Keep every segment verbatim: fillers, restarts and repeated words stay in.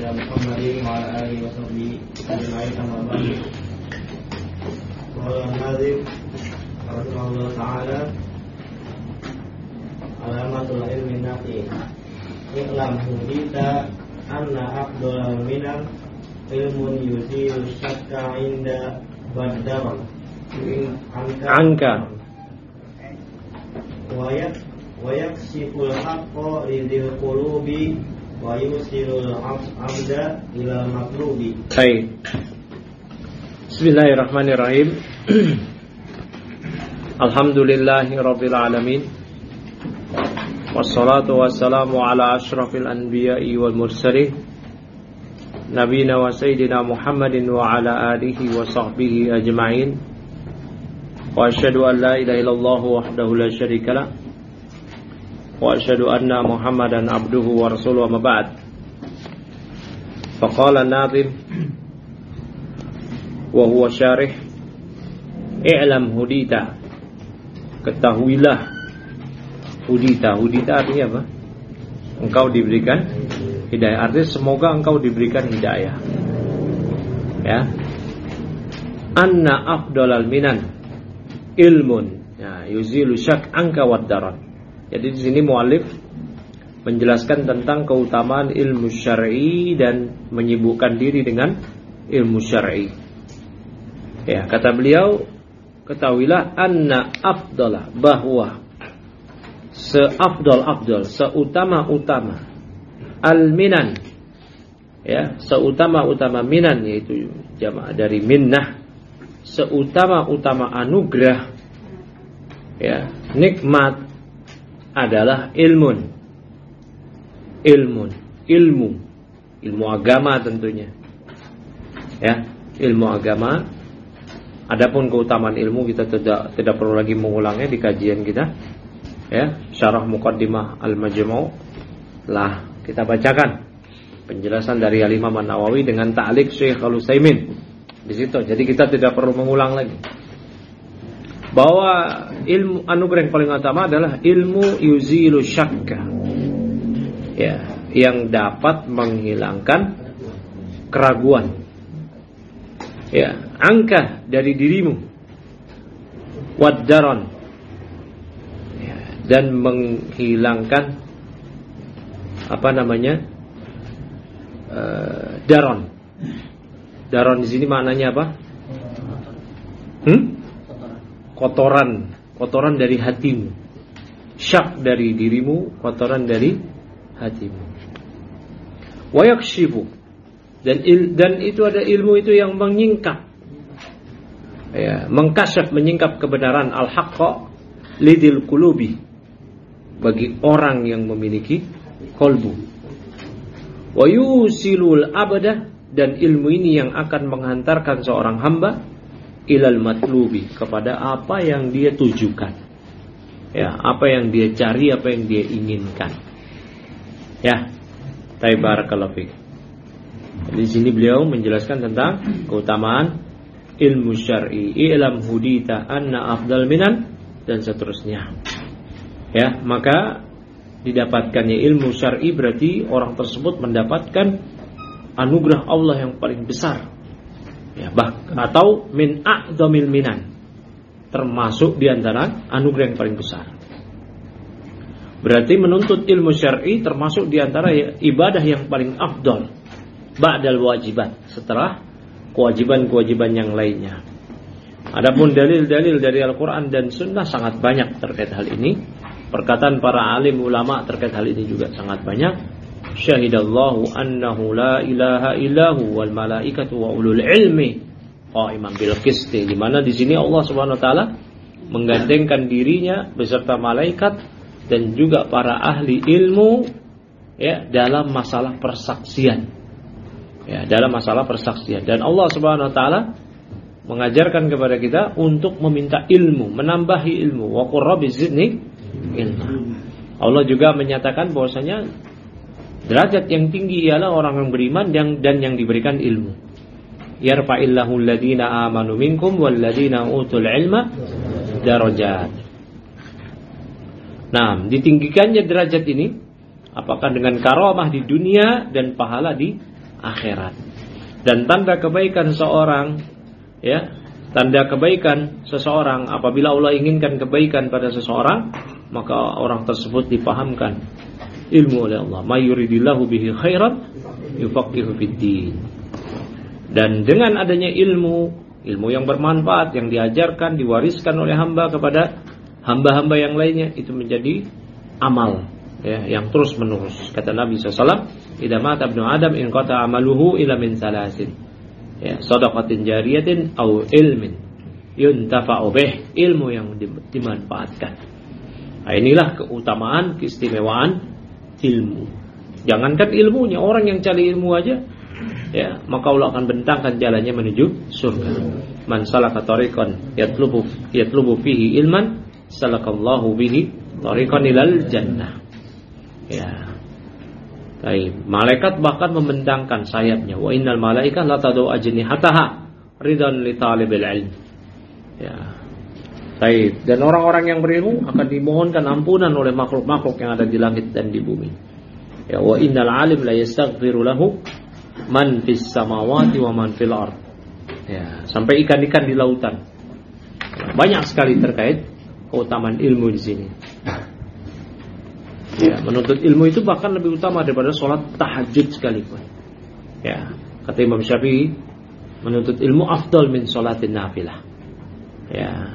محمد وعلى آله وصحبه أجمعين أما بعد. قال الناظم رحمه الله تعالى: علamatul ilmi nafi i'lam hudita anna afdalal minam ilmun yuzilu syakka inda baddaran anka wayak wayaksiful haqqa lidil qulubi wa yusilul amda ila matlubi. Baik. Bismillahirrahmanirrahim. Alhamdulillahi rabbil alamin. Wassalatu wassalamu ala asyrafil anbiya'i wal mursalin nabiyina wa sayyidina Muhammadin wa ala alihi wa sahbihi ajma'in. Wa asyhadu an la ilaha illallah wahdahu la syarika lah wa asyhadu anna Muhammadan abduhu wa rasuluhu amma ba'd. Faqala an-nazim wa huwa syarih: i'lam hudita, ketahuilah. Hudita, hudita artinya apa? Engkau diberikan hidayah. Artinya semoga engkau diberikan hidayah. Ya. Anna afdalal minan ilmun, ya, yuzilu syak angka waddaran. Jadi di sini muallif menjelaskan tentang keutamaan ilmu syar'i dan menyibukkan diri dengan ilmu syar'i. Ya, kata beliau, ketahuilah anna afdalah, bahwa seafdal-afdal, seutama-utama al-minan, ya, seutama-utama minan, yaitu jamaah dari minnah, seutama-utama anugerah, ya, nikmat adalah ilmun. Ilmun, ilmu, ilmu agama tentunya. Ya, ilmu agama. Adapun keutamaan ilmu kita tidak tidak perlu lagi mengulangnya di kajian kita. Ya, syarah muqaddimah al-majmu' lah kita bacakan penjelasan dari Al-Imam An-Nawawi dengan ta'liq Syekh Al-Utsaimin di situ. Jadi kita tidak perlu mengulang lagi bahwa ilmu anugerah yang paling utama adalah ilmu yuzilu syakka, ya, yang dapat menghilangkan keraguan, ya, angka dari dirimu, waddaron, dan menghilangkan apa namanya uh, daron. Daron di sini maknanya apa? Hmm? Kotoran, kotoran dari hatimu. Syak dari dirimu, kotoran dari hatimu. Wayakshifu, dan il, dan itu ada ilmu itu yang menyingkap, ya, mengkasyaf, menyingkap kebenaran al-haqqa lidil qulubi, bagi orang yang memiliki kolbu. Wa yusilul abada, dan ilmu ini yang akan menghantarkan seorang hamba ilal matlubi, kepada apa yang dia tujukan, ya, apa yang dia cari, apa yang dia inginkan. Ya, barakallahu fiik. Di sini beliau menjelaskan tentang keutamaan ilmu syar'i. I'lam hudita anna afdal minan, dan seterusnya. Ya, maka didapatkannya ilmu syar'i berarti orang tersebut mendapatkan anugerah Allah yang paling besar. Ya, bah, atau min a'dzamil minan, termasuk di antara anugerah yang paling besar. Berarti menuntut ilmu syar'i termasuk di antara ibadah yang paling afdal ba'dal wajibat, setelah kewajiban-kewajiban yang lainnya. Adapun dalil-dalil dari Al-Quran dan Sunnah sangat banyak terkait hal ini. Perkataan para alim ulama terkait hal ini juga sangat banyak. Syahidallahu annahu la ilaha illahu wal malaikatu wa ulul ilmi qa'iman bil qisti, di mana di sini Allah Subhanahu wa taala menggandengkan dirinya beserta malaikat dan juga para ahli ilmu, ya, dalam masalah persaksian. Ya, dalam masalah persaksian. Dan Allah Subhanahu wa taala mengajarkan kepada kita untuk meminta ilmu, menambahi ilmu. Wa qur rabbi zidni ilma. Allah juga menyatakan bahwasanya derajat yang tinggi ialah orang yang beriman dan, dan yang diberikan ilmu. Yarfa'illahu alladhina amanu minkum walladhina utul ilma darajat. Nah, ditinggikannya derajat ini apakah dengan karamah di dunia dan pahala di akhirat. Dan tanda kebaikan seorang, ya, tanda kebaikan seseorang apabila Allah inginkan kebaikan pada seseorang, maka orang tersebut dipahamkan ilmu oleh Allah. May yuridillahu bihi khairan yufaqihu fiddin. Dan dengan adanya ilmu, ilmu yang bermanfaat yang diajarkan, diwariskan oleh hamba kepada hamba-hamba yang lainnya, itu menjadi amal, ya, yang terus menerus. Kata Nabi sallallahu alaihi wasallam, "Idza mata ibnu Adam in qata amaluhu ila min salasin." Ya, shadaqatin jariyatin au ilmin yuntafa'u bih, ilmu yang dimanfaatkan. Nah, inilah keutamaan, keistimewaan ilmu. Jangankan ilmunya, orang yang cari ilmu aja, ya, maka Allah akan bentangkan jalannya menuju surga. Man salaka tariqan yatlubu yatlubu fihi ilman salakallahu bihi tariqan ilal jannah. Ya. Baik, malaikat bahkan membentangkan sayapnya. Wa innal malaikata la tadu ajnihataha ridan li talibil ilm. Ya. Baik, dan orang-orang yang berilmu akan dimohonkan ampunan oleh makhluk-makhluk yang ada di langit dan di bumi. Ya, wa innal alim la yastaghfiru lahu man fis samawati wa man fil ard. Ya, sampai ikan-ikan di lautan. Banyak sekali terkait keutamaan ilmu di sini. Ya, menuntut ilmu itu bahkan lebih utama daripada sholat tahajud sekalipun. Ya, kata Imam Syafi'i, menuntut ilmu afdal min sholatin nafilah. Ya.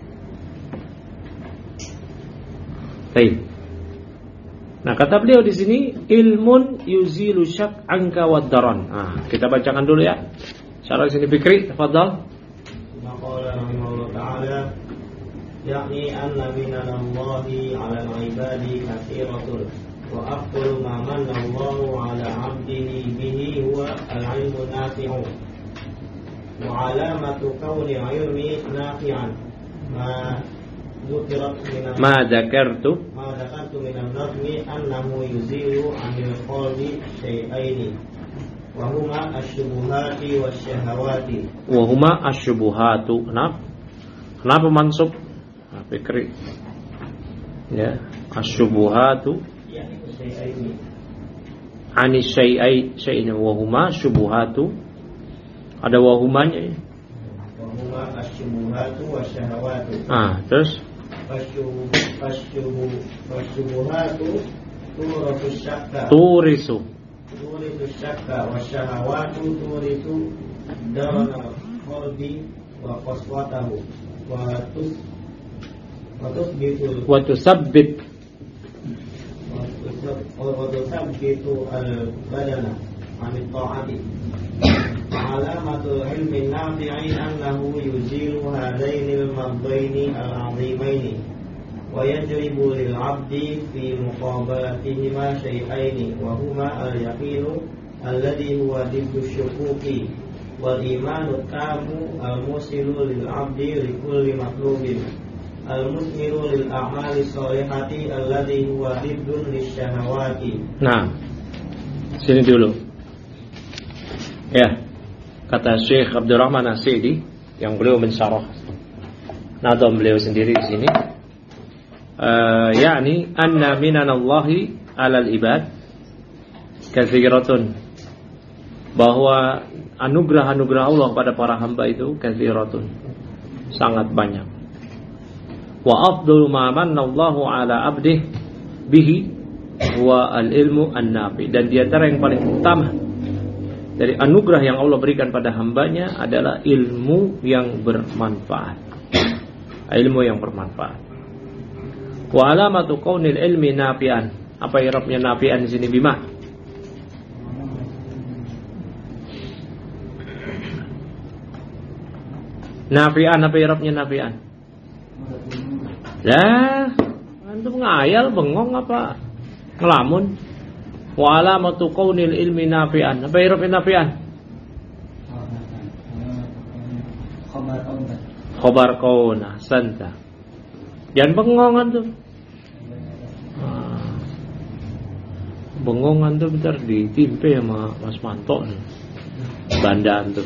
Baik. Nah, kata beliau di sini, ilmun yuzilu syak anka wad daran. Nah, kita bacakan dulu ya. Syarah sini Fikri, tafadhal. Maqala rahimahullah ta'ala, yakni anna minanallahi 'ala al-'ibadi katsiratun wa afdalu ma manna Allahu 'ala 'abdihi bihi huwa al-'ilmu nafi'u wa 'alamatu kauni 'ilmi nafi'an ma dhukirat min ma dzakartu ma dzakartu min an-nazmi annahu yuzilu 'anil qalbi syai'aini wa huma asy-syubuhati wasyahawati wa huma asy-syubuhatu. Kenapa? Kenapa mansub? Fikri, ya, asyubuhatu, ya, itu syai'aini, ani syai'ai syai'in wa huma syubuhatu, ada wahumanya, ya. Wahuma asyubuhatu wasyahawatu. Ah, terus Fasyubu fasyubu fasyubuhatu turisu syakka turisu turisu syakka wasyahawatu turisu darana qalbi wa qaswatahu wa tus wa tusabbit wa tusabbitu al-badana 'an at-ta'ati. Alamatul ilmi nafi'i annahu yuzilu hadaini al-maddaini al-'azimaini wa yajribu lil 'abdi fi muqabalatihima syai'aini wa huma al-yaqinu alladhi huwa diddu syukuki wal imanu tamu al-musilu lil 'abdi li kulli matlubin al-musmiru lil a'mali sholihati alladhi huwa diddun lisyahawati. Nah, sini dulu. Ya, kata Syekh Abdurrahman As-Sa'di yang beliau mensyarah nadam beliau sendiri di sini. Uh, yakni anna minanallahi 'alal ibad katsiratun, bahwa anugerah-anugerah Allah pada para hamba itu katsiratun, sangat banyak. Wa afdalu ma manna Allahu 'ala 'abdihi bihi huwa al-ilmu an-nafi, dan di antara yang paling utama dari anugerah yang Allah berikan pada hambanya adalah ilmu yang bermanfaat. Ilmu yang bermanfaat. Wa alamatu kaunil ilmi nafi'an. Apa i'rabnya nafi'an di sini, Bima? Nafi'an, apa i'rabnya nafi'an? Lah, antum ngayal, bengong apa ngelamun? Wa alamatu kaunil ilmi nafi'an. Apa i'rabnya nafi'an? Khobar kaun, ahsanta. Jangan bengong antum. Ah. Bengong antum bentar ditimpe sama Mas Manto nih. Banda antum.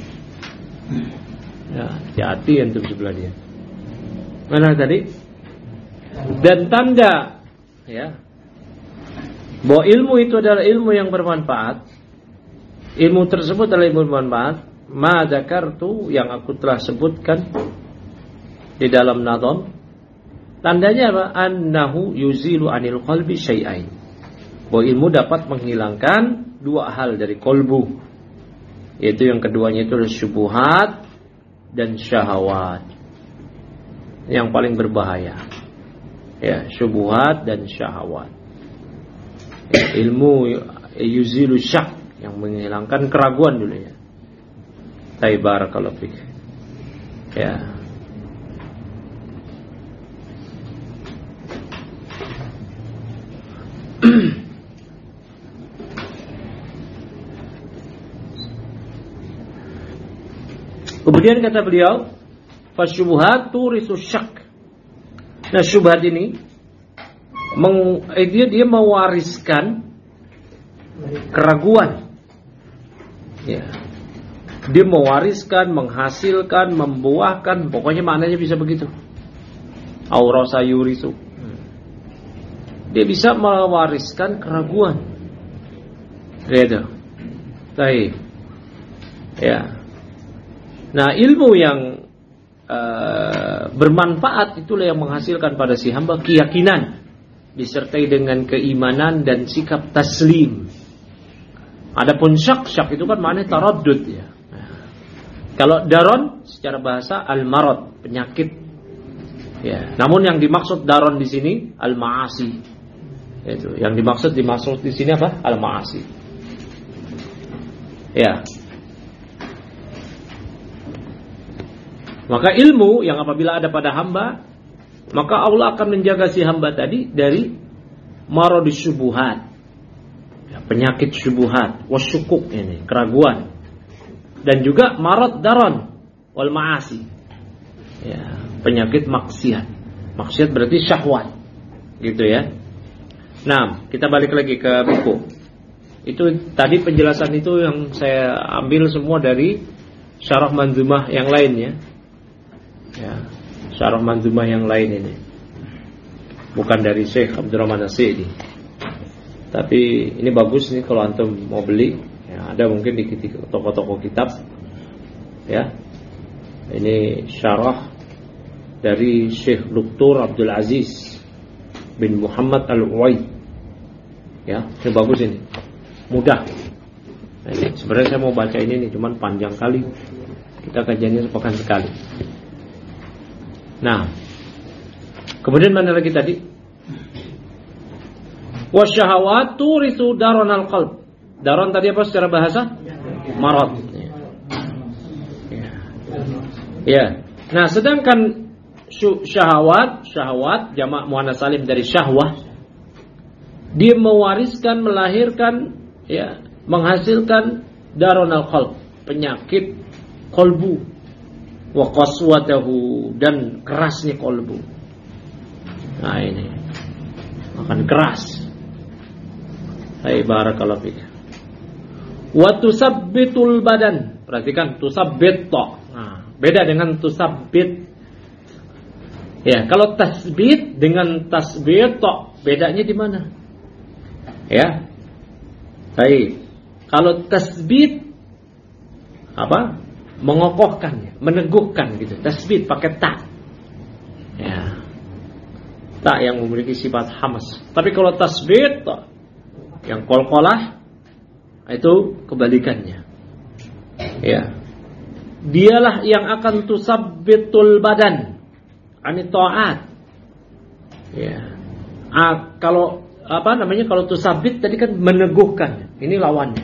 Ya, hati-hati antum sebelah dia. Mana tadi? Dan tanda, ya, bahwa ilmu itu adalah ilmu yang bermanfaat ilmu tersebut adalah ilmu bermanfaat. Ma dzakartu, yang aku telah sebutkan di dalam nadham, tandanya apa? Annahu yuzilu anil qalbi syai'ain. Bahwa ilmu dapat menghilangkan dua hal dari kolbu, yaitu yang keduanya itu adalah syubhat dan syahwat. Yang paling berbahaya, ya, syubhat dan syahwat. Ya, ilmu yuzilu syak, yang menghilangkan keraguan dulu ya. Barakallahu fik. Ya. Kemudian kata beliau, fasyubhat turisu syak. Nah, syubhat ini meng, eh, dia dia mewariskan keraguan. Ya. Dia mewariskan, menghasilkan, membuahkan, pokoknya maknanya bisa begitu. Aurasa yurisu. Dia bisa mewariskan keraguan. Gitu. Baik. Ya. Nah, ilmu yang uh, bermanfaat itulah yang menghasilkan pada si hamba keyakinan disertai dengan keimanan dan sikap taslim. Adapun syak, syak itu kan maknanya taraddud ya. Nah, kalau daron secara bahasa al-marad, penyakit. Ya, namun yang dimaksud daron di sini al-ma'asi. Itu, yang dimaksud dimaksud di sini apa? Al-ma'asi. Ya. Maka ilmu yang apabila ada pada hamba, maka Allah akan menjaga si hamba tadi dari maradus syubuhat, ya, penyakit syubuhat, wasyukuk ini, keraguan, dan juga marad daron wal ma'asi, ya, penyakit maksiat. Maksiat berarti syahwat, gitu ya. Nah, kita balik lagi ke buku. Itu tadi penjelasan itu yang saya ambil semua dari syarah manzumah yang lainnya. Ya, syarah manzumah yang lain ini, bukan dari Syekh Abdurrahman As-Sa'idi. Tapi ini bagus nih kalau antum mau beli, ya, ada mungkin di toko-toko kitab. Ya, ini syarah dari Syekh Doktor Abdul Aziz bin Muhammad Al-Uwaid. Ya, ini bagus ini, mudah. Nah, ini sebenarnya saya mau baca ini nih, cuman panjang kali. Kita kajiannya sepekan sekali. Nah, kemudian mana lagi tadi? Wasyahawat turisu daron al-qalb. Daron tadi apa secara bahasa? Marad. Ya. Ya. Nah, sedangkan syahwat, syahwat jamak muannas salim dari syahwah, dia mewariskan, melahirkan, ya, menghasilkan daron al-qalb, penyakit kolbu. Wa qaswatahu, dan kerasnya kolbu. Nah ini akan keras. Hai barakallahu fik. Wa tusabbitul badan. Perhatikan tusabbit to. Nah, beda dengan tusabbit. Ya, kalau tasbit dengan tasbit to, bedanya di mana? Ya. Baik. Kalau tasbit apa? Mengokohkan, meneguhkan gitu. Tasbit pakai ta. Ya. Ta yang memiliki sifat hamas. Tapi kalau tasbit yang qalqalah itu kebalikannya. Ya. Dialah yang akan tusabbitul badan ani ta'at. Ya. Ah, kalau apa namanya? Kalau tusabbit tadi kan meneguhkan. Ini lawannya.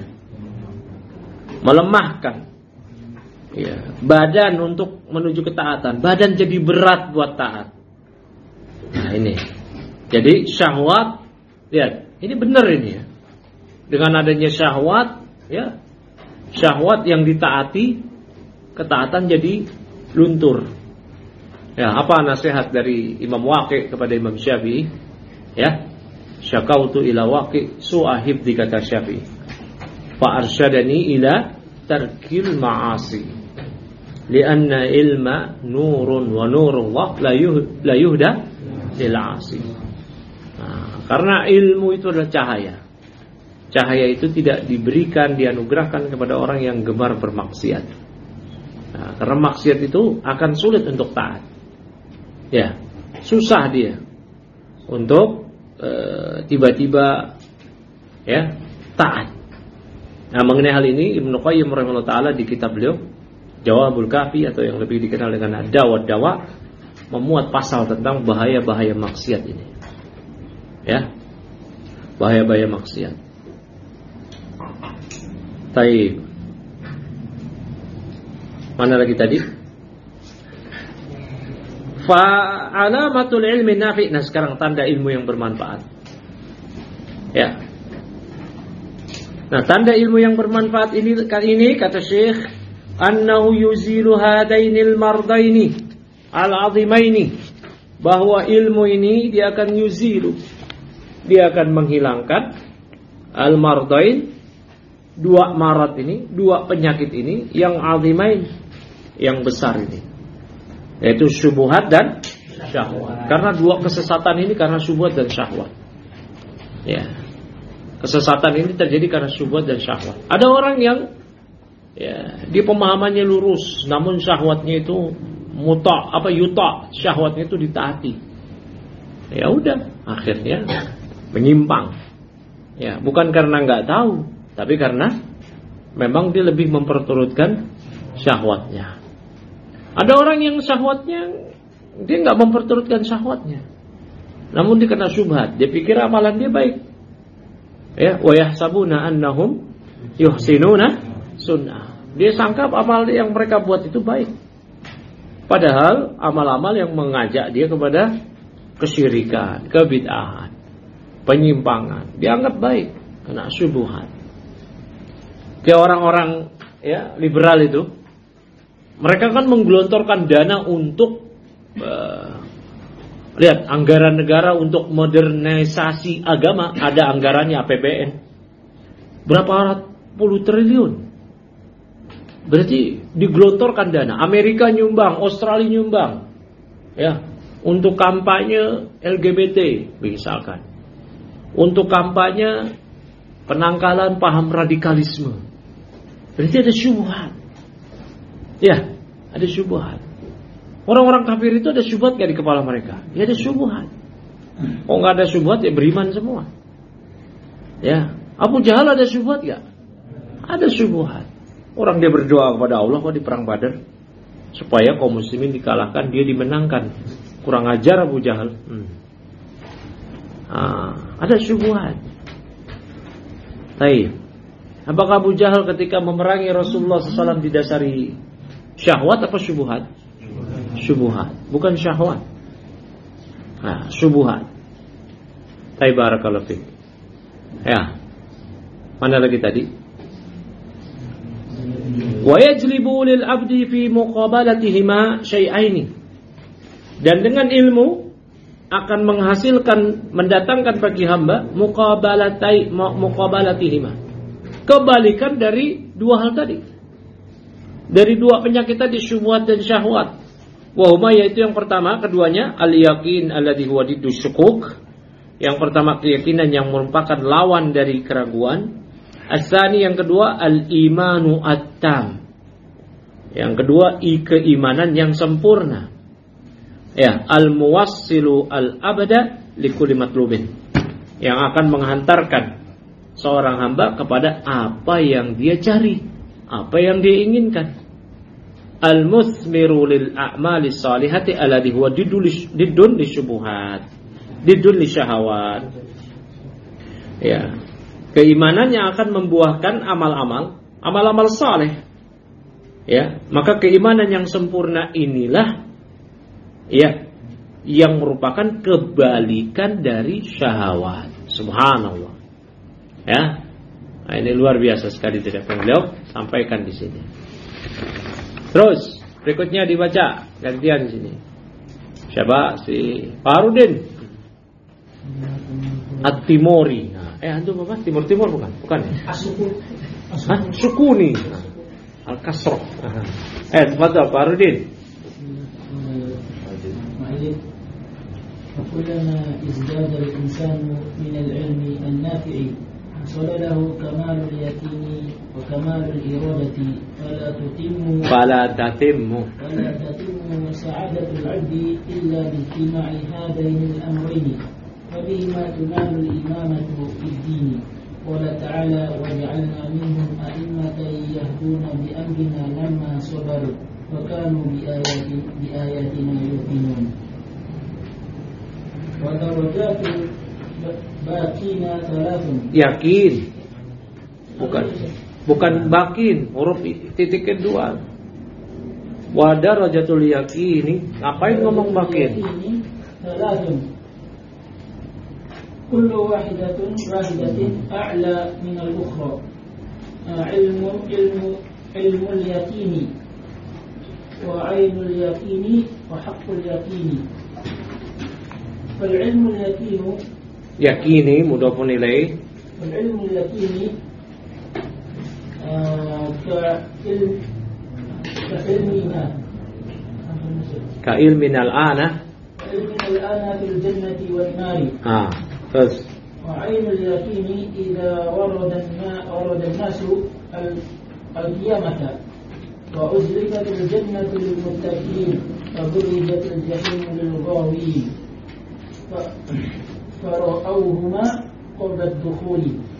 Melemahkan. Ya, badan untuk menuju ketaatan, badan jadi berat buat taat. Nah ini, jadi syahwat, lihat, ini benar ini ya. Dengan adanya syahwat, ya, syahwat yang ditaati, ketaatan jadi luntur. Ya, apa nasihat dari Imam Waqi kepada Imam Syafi'i? Ya, syakautu ila Waqi su'ahib di kata Syafi'i. Fa arsyadani ila tarkil ma'asi. Lianna ilma nurun wa nurullah la yuh, la yuhda lil 'asi. Nah, karena ilmu itu adalah cahaya. cahaya itu tidak diberikan, dianugerahkan kepada orang yang gemar bermaksiat. Nah, karena maksiat itu akan sulit untuk taat. Ya, susah dia untuk e, tiba-tiba ya taat. Nah, mengenai hal ini Ibnu Qayyim rahimahullah taala di kitab beliau Jawabul Kafi atau yang lebih dikenal dengan Ad-Dawa Dawa memuat pasal tentang bahaya-bahaya maksiat ini. Ya. Bahaya-bahaya maksiat. Baik. Mana lagi tadi? Fa alamatul ilmi nafi'. Nah, sekarang tanda ilmu yang bermanfaat. Ya. Nah, tanda ilmu yang bermanfaat ini kali ini kata Syekh, annahu yuzilu hadainil mardaini al-'azimaini, bahwa ilmu ini dia akan yuzilu, dia akan menghilangkan al-mardain, dua marat ini, dua penyakit ini yang 'azimain, yang besar ini, yaitu syubhat dan syahwat. Karena dua kesesatan ini karena syubhat dan syahwat. Ya. Kesesatan ini terjadi karena syubhat dan syahwat. Ada orang yang ya, dia pemahamannya lurus, namun syahwatnya itu muta, apa yuta, syahwatnya itu ditaati. Ya udah, akhirnya menyimpang. Ya, bukan karena nggak tahu, tapi karena memang dia lebih memperturutkan syahwatnya. Ada orang yang syahwatnya dia nggak memperturutkan syahwatnya, namun dia kena syubhat, dia pikir amalan dia baik. Ya, wa yahsabuna annahum yuhsinuna sunnah. Dia sangka amal yang mereka buat itu baik. Padahal amal-amal yang mengajak dia kepada kesyirikan, kebid'ahan, penyimpangan, dianggap baik kena syubhat. Kayak orang-orang ya liberal itu, mereka kan menggelontorkan dana untuk uh, lihat anggaran negara untuk modernisasi agama, ada anggarannya A P B N berapa puluh triliun. Berarti digelontorkan dana. Amerika nyumbang, Australia nyumbang, ya, untuk kampanye L G B T misalkan, untuk kampanye penangkalan paham radikalisme. Berarti ada syubhat, ya, ada syubhat. Orang-orang kafir itu ada syubhat gak di kepala mereka? Ya ada syubhat. Oh nggak ada syubhat ya beriman semua. Ya, Abu Jahal ada syubhat gak? Ada syubhat. Orang dia berdoa kepada Allah kok di perang Badar supaya kaum muslimin dikalahkan, dia dimenangkan. Kurang ajar Abu Jahal. Hmm. Ah, ada syubhat. Baik. Apakah Abu Jahal ketika memerangi Rasulullah shallallahu alaihi wasallam didasari syahwat apa syubhat? Syubhat, bukan syahwat. Nah, syubhat. Baik, barakallahu fiik. Ya. Mana lagi tadi? Wa yajlibu lil abdi fi muqabalatihima syai'aini. Dan dengan ilmu akan menghasilkan, mendatangkan bagi hamba muqabalatai muqabalatihima, kebalikan dari dua hal tadi, dari dua penyakit tadi, syubhat dan syahwat. Wa huma, yaitu yang pertama, keduanya al-yaqin alladhi huwa diddu syukuk. Yang pertama keyakinan yang merupakan lawan dari keraguan. As-tsani, yang kedua al-imanu at-tam. Yang kedua i keimanan yang sempurna. Ya, al-muwassilu al-abada likulli matlubin, yang akan menghantarkan seorang hamba kepada apa yang dia cari, apa yang dia inginkan. Al-muthmiru lil a'mali salihati alladhi huwa diddun lisyubuhat, diddun lisyahawat. Ya, keimanan yang akan membuahkan amal-amal, amal-amal saleh. Ya, maka keimanan yang sempurna inilah ya yang merupakan kebalikan dari syahwat. Subhanallah. Ya. Nah, ini luar biasa sekali tidak beliau sampaikan di sini. Terus berikutnya dibaca gantian di sini. Siapa? Si Farudin At-Timori. Nah, eh antum apa? Timur Timur bukan? Bukan ya? Asukun. Hah? Sukuni. Al-Kasroh. Eh, tafadhal Farudin. وكلما ازداد الإنسان من العلم النافع صلله كمال اليقين وكمال الإرادة فلا تتم فلا تتم فلا تتم سعادة العبد إلا باجتماع هذين الأمرين فبهما تنال الإمامة في الدين. قال تعالى وجعلنا منهم أئمة يهدون بأمرنا لما صبروا وكانوا بآيات بآياتنا يوقنون. ودرجات باقين ثلاث. Yakin. Bukan bukan bakin, huruf titik kedua. Wa darajatul yaqini. Ngapain ngomong bakin? Thalathun. كل واحدة واحدة أعلى من الأخرى. علم علم علم اليقين وعين اليقين وحق اليقين. فالعلم اليقين يقيني مضاف إليه. فالعلم اليقين كعلم كعلمنا كعلمنا الآن كعلمنا الآن في الجنة والنار. آه. بس. وعين اليقين إذا ورد الماء ورد الناس القيامة وأزلفت الجنة للمتقين وبرزت الجحيم للغاوين فرأوهما قبل الدخول.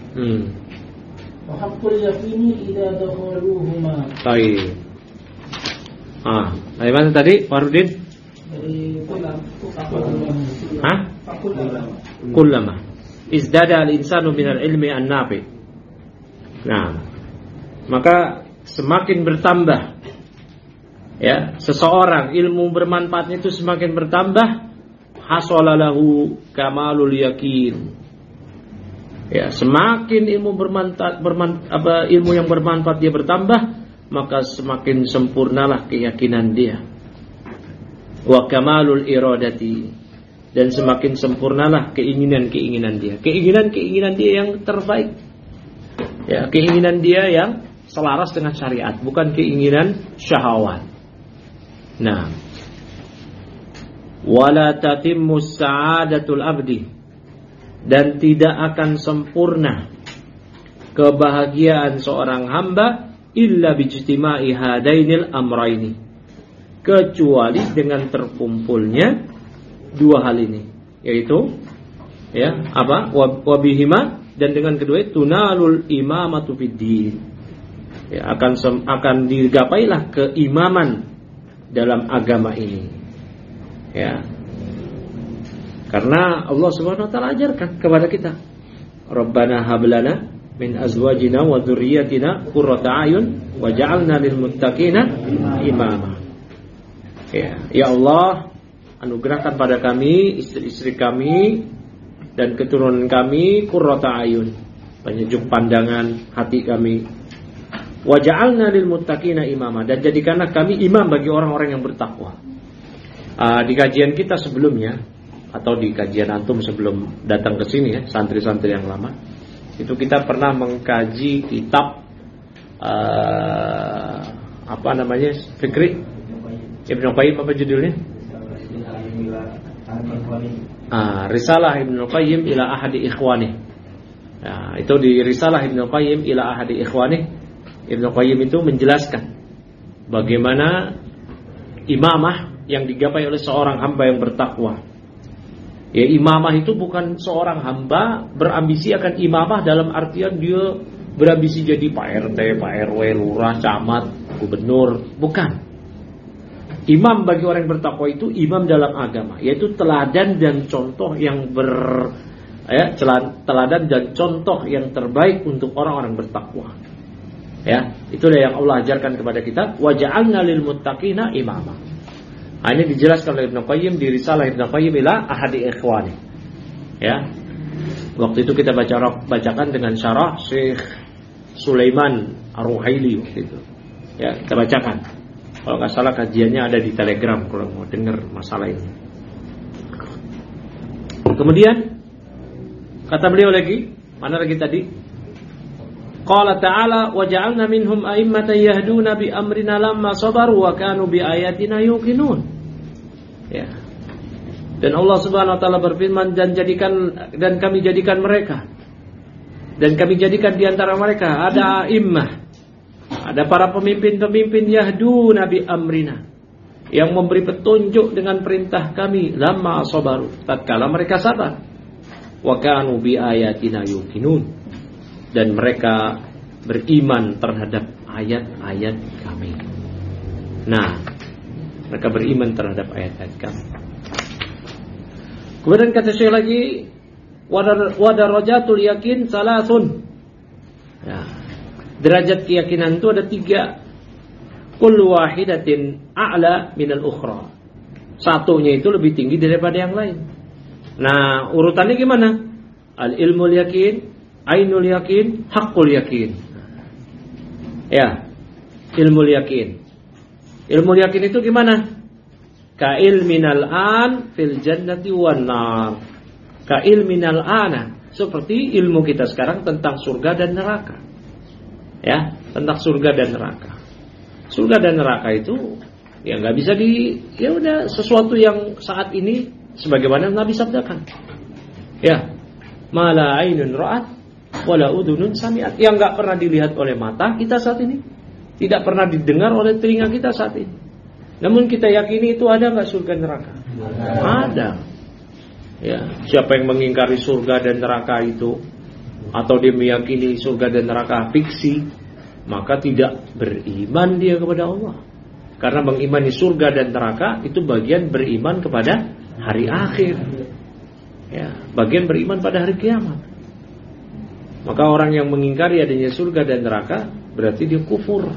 وحق اليقين إذا دخلوهما. طيب. Ah, dari mana tadi, Farudin? Dari kulam. Hah? Kullama izdada al-insanu minal ilmi an-nafi. Nah, maka semakin bertambah ya seseorang ilmu bermanfaatnya itu semakin bertambah, hasolalahu kamalul yakin. Ya, semakin ilmu bermanfaat berman, apa ilmu yang bermanfaat dia bertambah, maka semakin sempurnalah keyakinan dia. Wa kamalul iradati, dan semakin sempurnalah keinginan-keinginan dia. Keinginan-keinginan dia yang terbaik. Ya, keinginan dia yang selaras dengan syariat, bukan keinginan syahwat. Nah, wala tatimmu sa'adatul abdi, dan tidak akan sempurna kebahagiaan seorang hamba illa bijtima'i hadainil amraini, kecuali dengan terkumpulnya dua hal ini, yaitu ya apa wabihima, dan dengan kedua itu tunalul imamatu fiddin, ya akan akan digapailah keimaman dalam agama ini, ya karena Allah Subhanahu wa taala ajarkan kepada kita, Rabbana hablana min azwajina wa dzurriyyatina qurrata a'yun waj'alna lil muttaqina imama. Ya, ya Allah, anugerahkan pada kami, istri-istri kami dan keturunan kami qurrata ayun, penyejuk pandangan hati kami. Waja'alna lil muttaqina imama, dan jadikanlah kami imam bagi orang-orang yang bertakwa. Uh, di kajian kita sebelumnya atau di kajian antum sebelum datang ke sini ya, santri-santri yang lama, itu kita pernah mengkaji kitab uh, apa namanya? Fikri Ibnu Qayyim, apa judulnya? Ah, Risalah Ibnu Qayyim ila ahadi ikhwani. Nah, itu di Risalah Ibnu Qayyim ila ahadi ikhwani, Ibnu Qayyim itu menjelaskan bagaimana imamah yang digapai oleh seorang hamba yang bertakwa. Ya, imamah itu bukan seorang hamba berambisi akan imamah dalam artian dia berambisi jadi Pak R T, Pak R W, lurah, camat, gubernur, bukan. Imam bagi orang yang bertakwa itu imam dalam agama, yaitu teladan dan contoh yang ber ya, teladan dan contoh yang terbaik untuk orang-orang bertakwa. Ya, itulah yang Allah ajarkan kepada kita, wa ja'alna lil muttaqina imama. Nah, ini dijelaskan oleh Ibnu Qayyim di Risalah Ibnu Qayyim ila ahadi ikhwani. Ya. Waktu itu kita baca bacakan dengan syarah Syekh Sulaiman Ar-Ruhaili gitu. Ya, kita bacakan. Kalau nggak salah kajiannya ada di Telegram kalau mau dengar masalah ini. Kemudian kata beliau lagi, mana lagi tadi? Qala ta'ala wa ja'alna minhum a'immatan yahduna bi amrina lamma sabaru wa kanu bi ayatina yuqinun. Ya. Dan Allah Subhanahu wa taala berfirman, dan jadikan dan kami jadikan mereka Dan kami jadikan di antara mereka ada a'immah, ada para pemimpin-pemimpin yahduna bi amrina, yang memberi petunjuk dengan perintah kami, lamma sabaru, tatkala mereka sabar. Wa kanu bi ayatina yuqinun, dan mereka beriman terhadap ayat-ayat kami. Nah, mereka beriman terhadap ayat-ayat kami. Kemudian kata Syekh lagi, wa darajatul yakin salasun. Ya. Derajat keyakinan itu ada tiga. Kullu wahidatin a'la minal ukhra. Satunya itu lebih tinggi daripada yang lain. Nah, urutannya gimana? Al ilmul yakin, ainul yakin, haqqul yakin. Ya, ilmul yakin. Ilmul yakin itu gimana? Ka ilminal an fil jannati wan nar. Ka ilminal ana, seperti ilmu kita sekarang tentang surga dan neraka. Ya, tentang surga dan neraka. Surga dan neraka itu ya nggak bisa di, ya udah sesuatu yang saat ini sebagaimana Nabi sabdakan. Ya, mala ainun ra'at wala udunun sami'at, yang nggak pernah dilihat oleh mata kita saat ini, tidak pernah didengar oleh telinga kita saat ini. Namun kita yakini itu ada nggak surga neraka? Ada. Ya, siapa yang mengingkari surga dan neraka itu, atau dia meyakini surga dan neraka fiksi, maka tidak beriman dia kepada Allah. Karena mengimani surga dan neraka itu bagian beriman kepada hari akhir. Ya, bagian beriman pada hari kiamat. Maka orang yang mengingkari adanya surga dan neraka berarti dia kufur.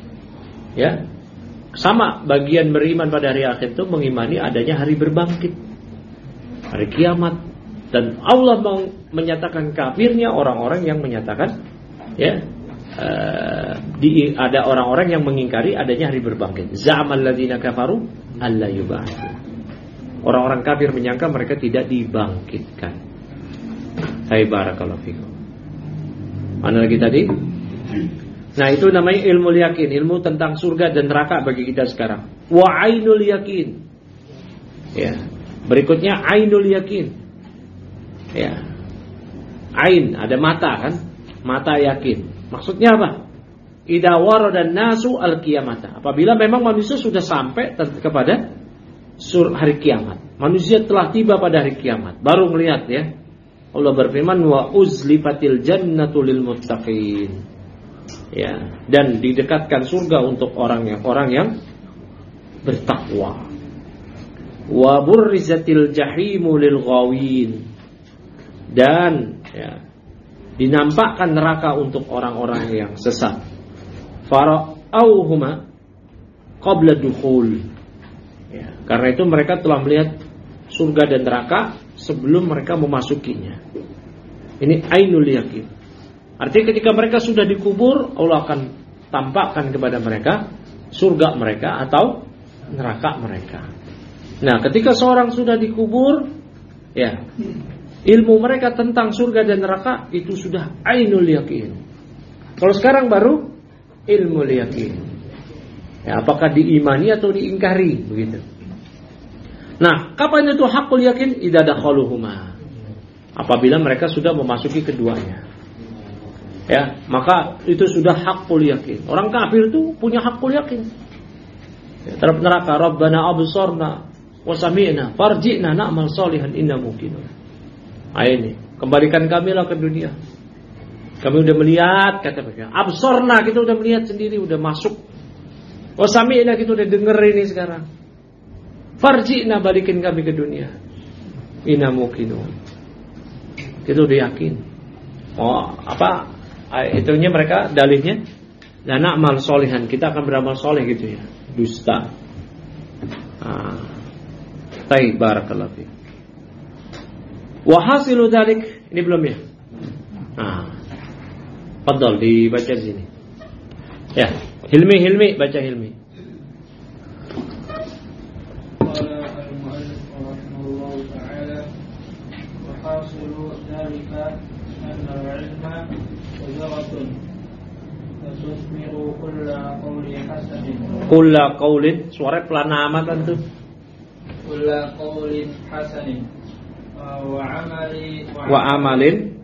Ya. Sama bagian beriman pada hari akhir itu mengimani adanya hari berbangkit, hari kiamat. Dan Allah menyatakan kafirnya orang-orang yang menyatakan, ya, uh, di, ada orang-orang yang mengingkari adanya hari berbangkit. Za'amal ladzina kafaru alla yub'atsu. Orang-orang kafir menyangka mereka tidak dibangkitkan. Hai barakallahu fikum. Mana lagi tadi? Nah, itu namanya ilmu yakin, ilmu tentang surga dan neraka bagi kita sekarang. Wa ainul yakin. Ya. Berikutnya ainul yakin. Ya. Ain, ada mata kan? Mata yakin. Maksudnya apa? Idza warada nasu al-qiyamata. Apabila memang manusia sudah sampai kepada sur hari kiamat. Manusia telah tiba pada hari kiamat, baru melihat, ya. Allah berfirman, wa uzlifatil jannatu lil muttaqin. Ya, dan didekatkan surga untuk orang yang orang yang bertakwa. Wa burrizatil jahimu lil ghawin. Dan ya, dinampakkan neraka untuk orang-orang yang sesat. Fara'auhuma qabla dukhul. Ya, karena itu mereka telah melihat surga dan neraka sebelum mereka memasukinya. Ini ainul yakin. Artinya ketika mereka sudah dikubur, Allah akan tampakkan kepada mereka surga mereka atau neraka mereka. Nah, ketika seorang sudah dikubur, ya, ilmu mereka tentang surga dan neraka itu sudah ainul yakin. Kalau sekarang baru ilmu yakin. Ya, apakah diimani atau diingkari, begitu. Nah, kapan itu haqqul yakin? Idza dakhaluhuma. Apabila mereka sudah memasuki keduanya. Ya, maka itu sudah haqqul yakin. Orang kafir itu punya haqqul yakin. Ya, terhadap neraka, Rabbana absarna wa sami'na farji'na na'mal salihan inna muqinun. Ayat ini, kembalikan kamilah ke dunia. Kami udah melihat, kata mereka. Absarna, kita udah melihat sendiri, udah masuk. Wa sami'na, kita udah denger ini sekarang. Farji'na, balikin kami ke dunia. Inna muqinun. Kita udah yakin. Oh, apa? Itunya mereka dalihnya la na'mal solihan, kita akan beramal soleh gitu ya. Dusta. Ah. Taib barakallahu fi. Wa hasilu dzalik, ini belum ya? Ah. Fadhal dibaca di sini. Ya, Hilmi Hilmi baca Hilmi. Qala al-mu'allif rahimahullahu ta'ala wa hasilu dzalika anna al-'ilma wazawatun tasmiru kulla qawli hasanin kulla qawlin, suara pelan amat kan tuh. kulla qawlin hasanin wa amali wa amalin wa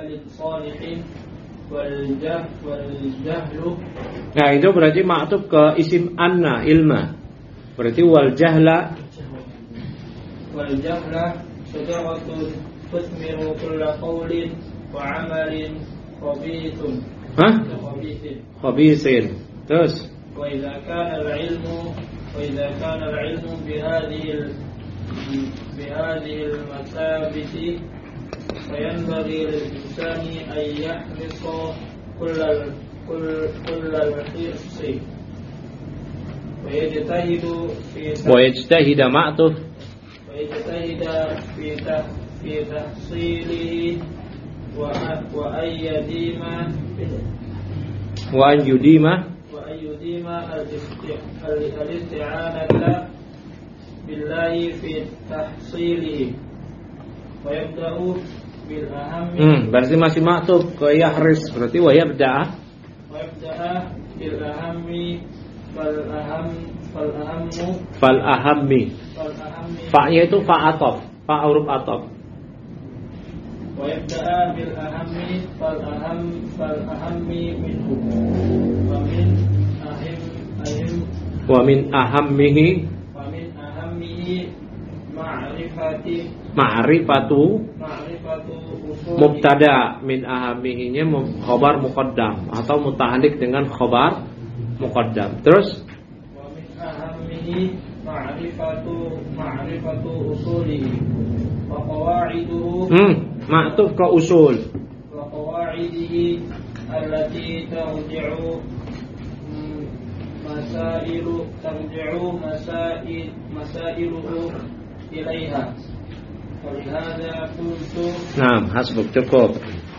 amalin salihin wal jah wal jahlu. Nah, itu berarti ma'tuf ke isim anna ilma. Berarti wal jahla wal jahla syajaratun tusmiru kulla qawlin wa amalin khabithun. Hah? Khabithin. Khabisin. Terus wa idza kana al-ilmu wa idza kana al-ilmu bi hadhihi bi hadhihi al-masabiti fayanbaghi lil-insani an yahrisa kullal kullal hirsi wa yajtahidu fi wa yajtahida ma'tuf wa yajtahida fi fi tahsilihi wa wa ayyadima wa an yudima wa ayyudima al-isti'anata billahi fi tahsilihi wa yabda'u bil ahammi. Hmm, berarti masih ma'tuf ke yahris, berarti wa yabda'a wa yabda'a bil ahammi fal aham fal ahammu fal ahammi. fal ahammi Fa-nya itu fa ataf, fa huruf ataf. wa yabda'a bil ahammi fal aham fal ahammi minhu wa min ahim ahim Wa min ahammihi wa min ahammihi ma'rifati ma'rifatu ma'rifatu usul mubtada, min ahammihinya mu- khobar muqaddam atau muta'alliq dengan khobar muqaddam. Terus wa min ahammihi ma'rifatu ma'rifatu usulihi wa qawa'iduhu hmm, ma'tuf ke usul. wa qawa'idihi allati tarji'u mm, masailu tarji'u masail masailuhu ilaiha. Walihada kuntu Nah, hasbuk, cukup.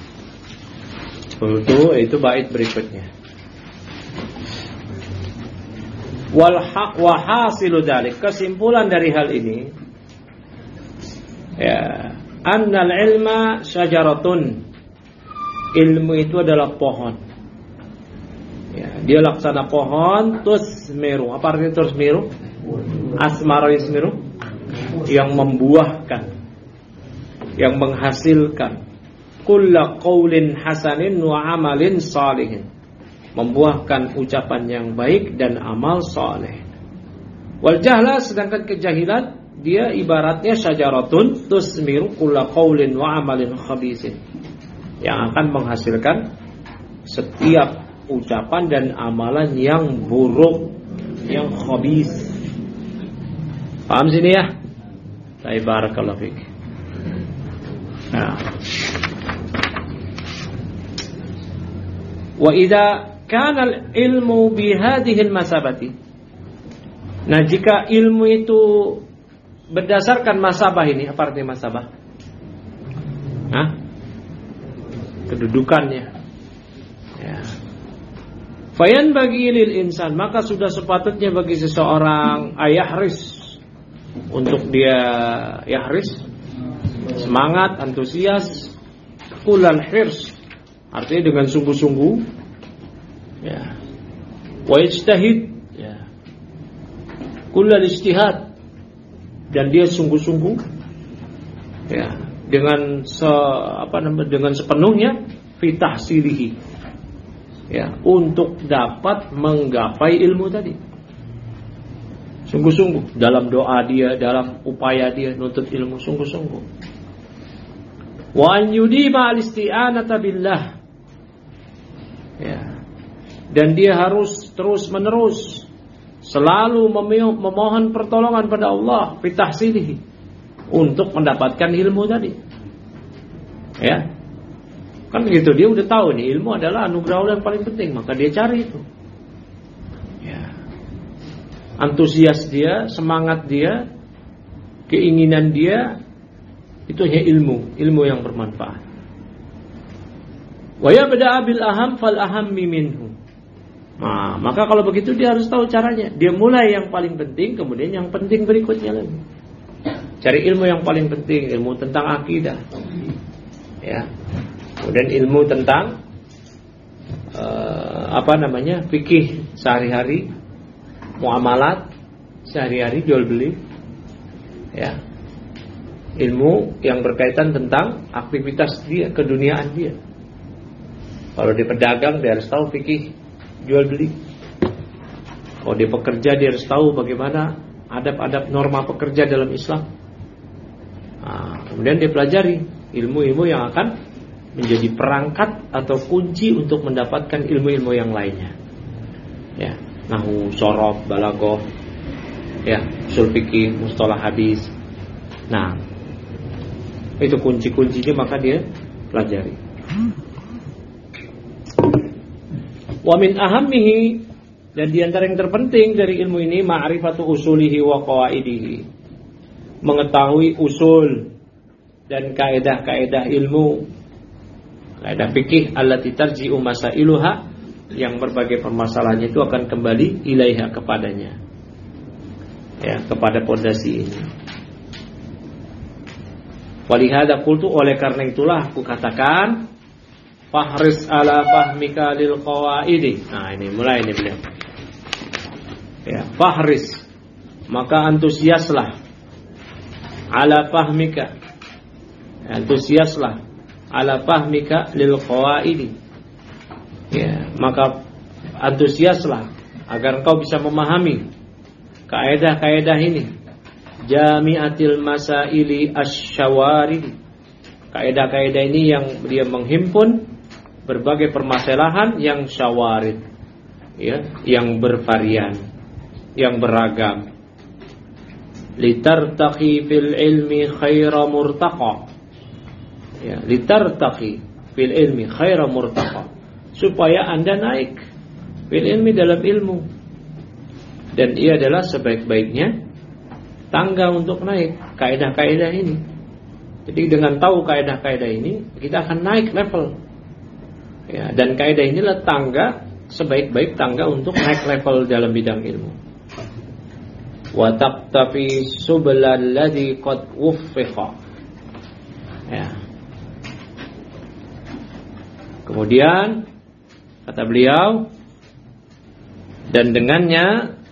Itu itu bait berikutnya. Wal haq wa hasilu dzalik, kesimpulan dari hal ini ya, annal ilma syajaratun, ilmu itu adalah pohon. Ya, dia laksana pohon, tusmiru. Apa artinya tusmiru? Asmara yusmiru, yang membuahkan, yang menghasilkan kulla qaulin hasanin wa amalin salihin, membuahkan ucapan yang baik dan amal saleh. Wal jahla, sedangkan kejahilan dia ibaratnya syajaratun tusmiru kulla qaulin wa amalin khabisin, yang akan menghasilkan setiap ucapan dan amalan yang buruk, yang khabis. Paham sini ya? Baik, barakallahu fiik. Nah. Wa idza kana al-ilmu bi hadhihi al-masabati. Nah, jika ilmu itu berdasarkan masabah ini, apa artinya masabah? Hah? Kedudukannya. Ya. Fayan bagi lil insan, maka sudah sepatutnya bagi seseorang ayahris, untuk dia yahris, semangat, antusias, kulal hirs, artinya dengan sungguh-sungguh, ya, wa ijtahid, ya, kulal ijtihad, dan dia sungguh-sungguh, ya, dengan se, apa namanya, dengan sepenuhnya fi tahsilihi, ya, untuk dapat menggapai ilmu tadi. Sungguh-sungguh dalam doa dia, dalam upaya dia nuntut ilmu, sungguh-sungguh. Wa an yudima al-isti'anata billah. Ya. Dan dia harus terus-menerus selalu memohon pertolongan pada Allah fi tahsilihi, untuk mendapatkan ilmu tadi. Ya. Kan begitu, dia udah tahu nih ilmu adalah anugerah Allah yang paling penting, maka dia cari itu. Antusias dia, semangat dia, keinginan dia, itu hanya ilmu, ilmu yang bermanfaat. Wa yabda'a bil aham fal ahammi minhu. Nah, maka kalau begitu dia harus tahu caranya. Dia mulai yang paling penting, kemudian yang penting berikutnya lagi. Cari ilmu yang paling penting, ilmu tentang akidah. Ya. Kemudian ilmu tentang uh, apa namanya? fikih sehari-hari, muamalat sehari-hari, jual beli, ya. ilmu yang berkaitan tentang aktivitas dia, keduniaan dia. Kalau dia pedagang, dia harus tahu fikih jual beli. Kalau dia pekerja, dia harus tahu bagaimana adab-adab norma pekerja dalam Islam. Nah, kemudian dia pelajari ilmu-ilmu yang akan menjadi perangkat atau kunci untuk mendapatkan ilmu-ilmu yang lainnya. Ya, nahwu, shorof, balaghah, ya, usul fikih, mustalah hadis. Nah, itu kunci-kuncinya, maka dia pelajari. Wa min ahammihi, dan di antara yang terpenting dari ilmu ini ma'rifatu usulihi wa qawaidihi, mengetahui usul dan kaidah-kaidah ilmu, kaidah fikih allati tarji'u masailuha, yang berbagai permasalahannya itu akan kembali ilaiha, kepadanya, ya, kepada pondasi ini. Walihada qultu, oleh karena itulah aku katakan, fahris ala fahmika lil qawaidi. Nah, ini mulai ini beliau. Ya, fahris, maka antusiaslah, ala fahmika, antusiaslah, ala fahmika lil qawaidi. Ya, maka antusiaslah agar engkau bisa memahami kaidah-kaidah ini. Jami'atil masaili asy-syawaridi, kaidah-kaidah ini yang dia menghimpun berbagai permasalahan yang syawarid, ya, yang bervarian, yang beragam. Litartaqi fil ilmi khaira murtaqa, ya, litartaqi fil ilmi khaira murtaqa, supaya Anda naik fil ilmi, dalam ilmu, dan ia adalah sebaik-baiknya tangga untuk naik kaidah-kaidah ini. Jadi dengan tahu kaidah-kaidah ini, kita akan naik level. Ya, dan kaidah inilah tangga, sebaik-baik tangga untuk naik level dalam bidang ilmu. Wa taqtafi sublal ladzi qad wuffiqa. Ya. Kemudian kata beliau, dan dengannya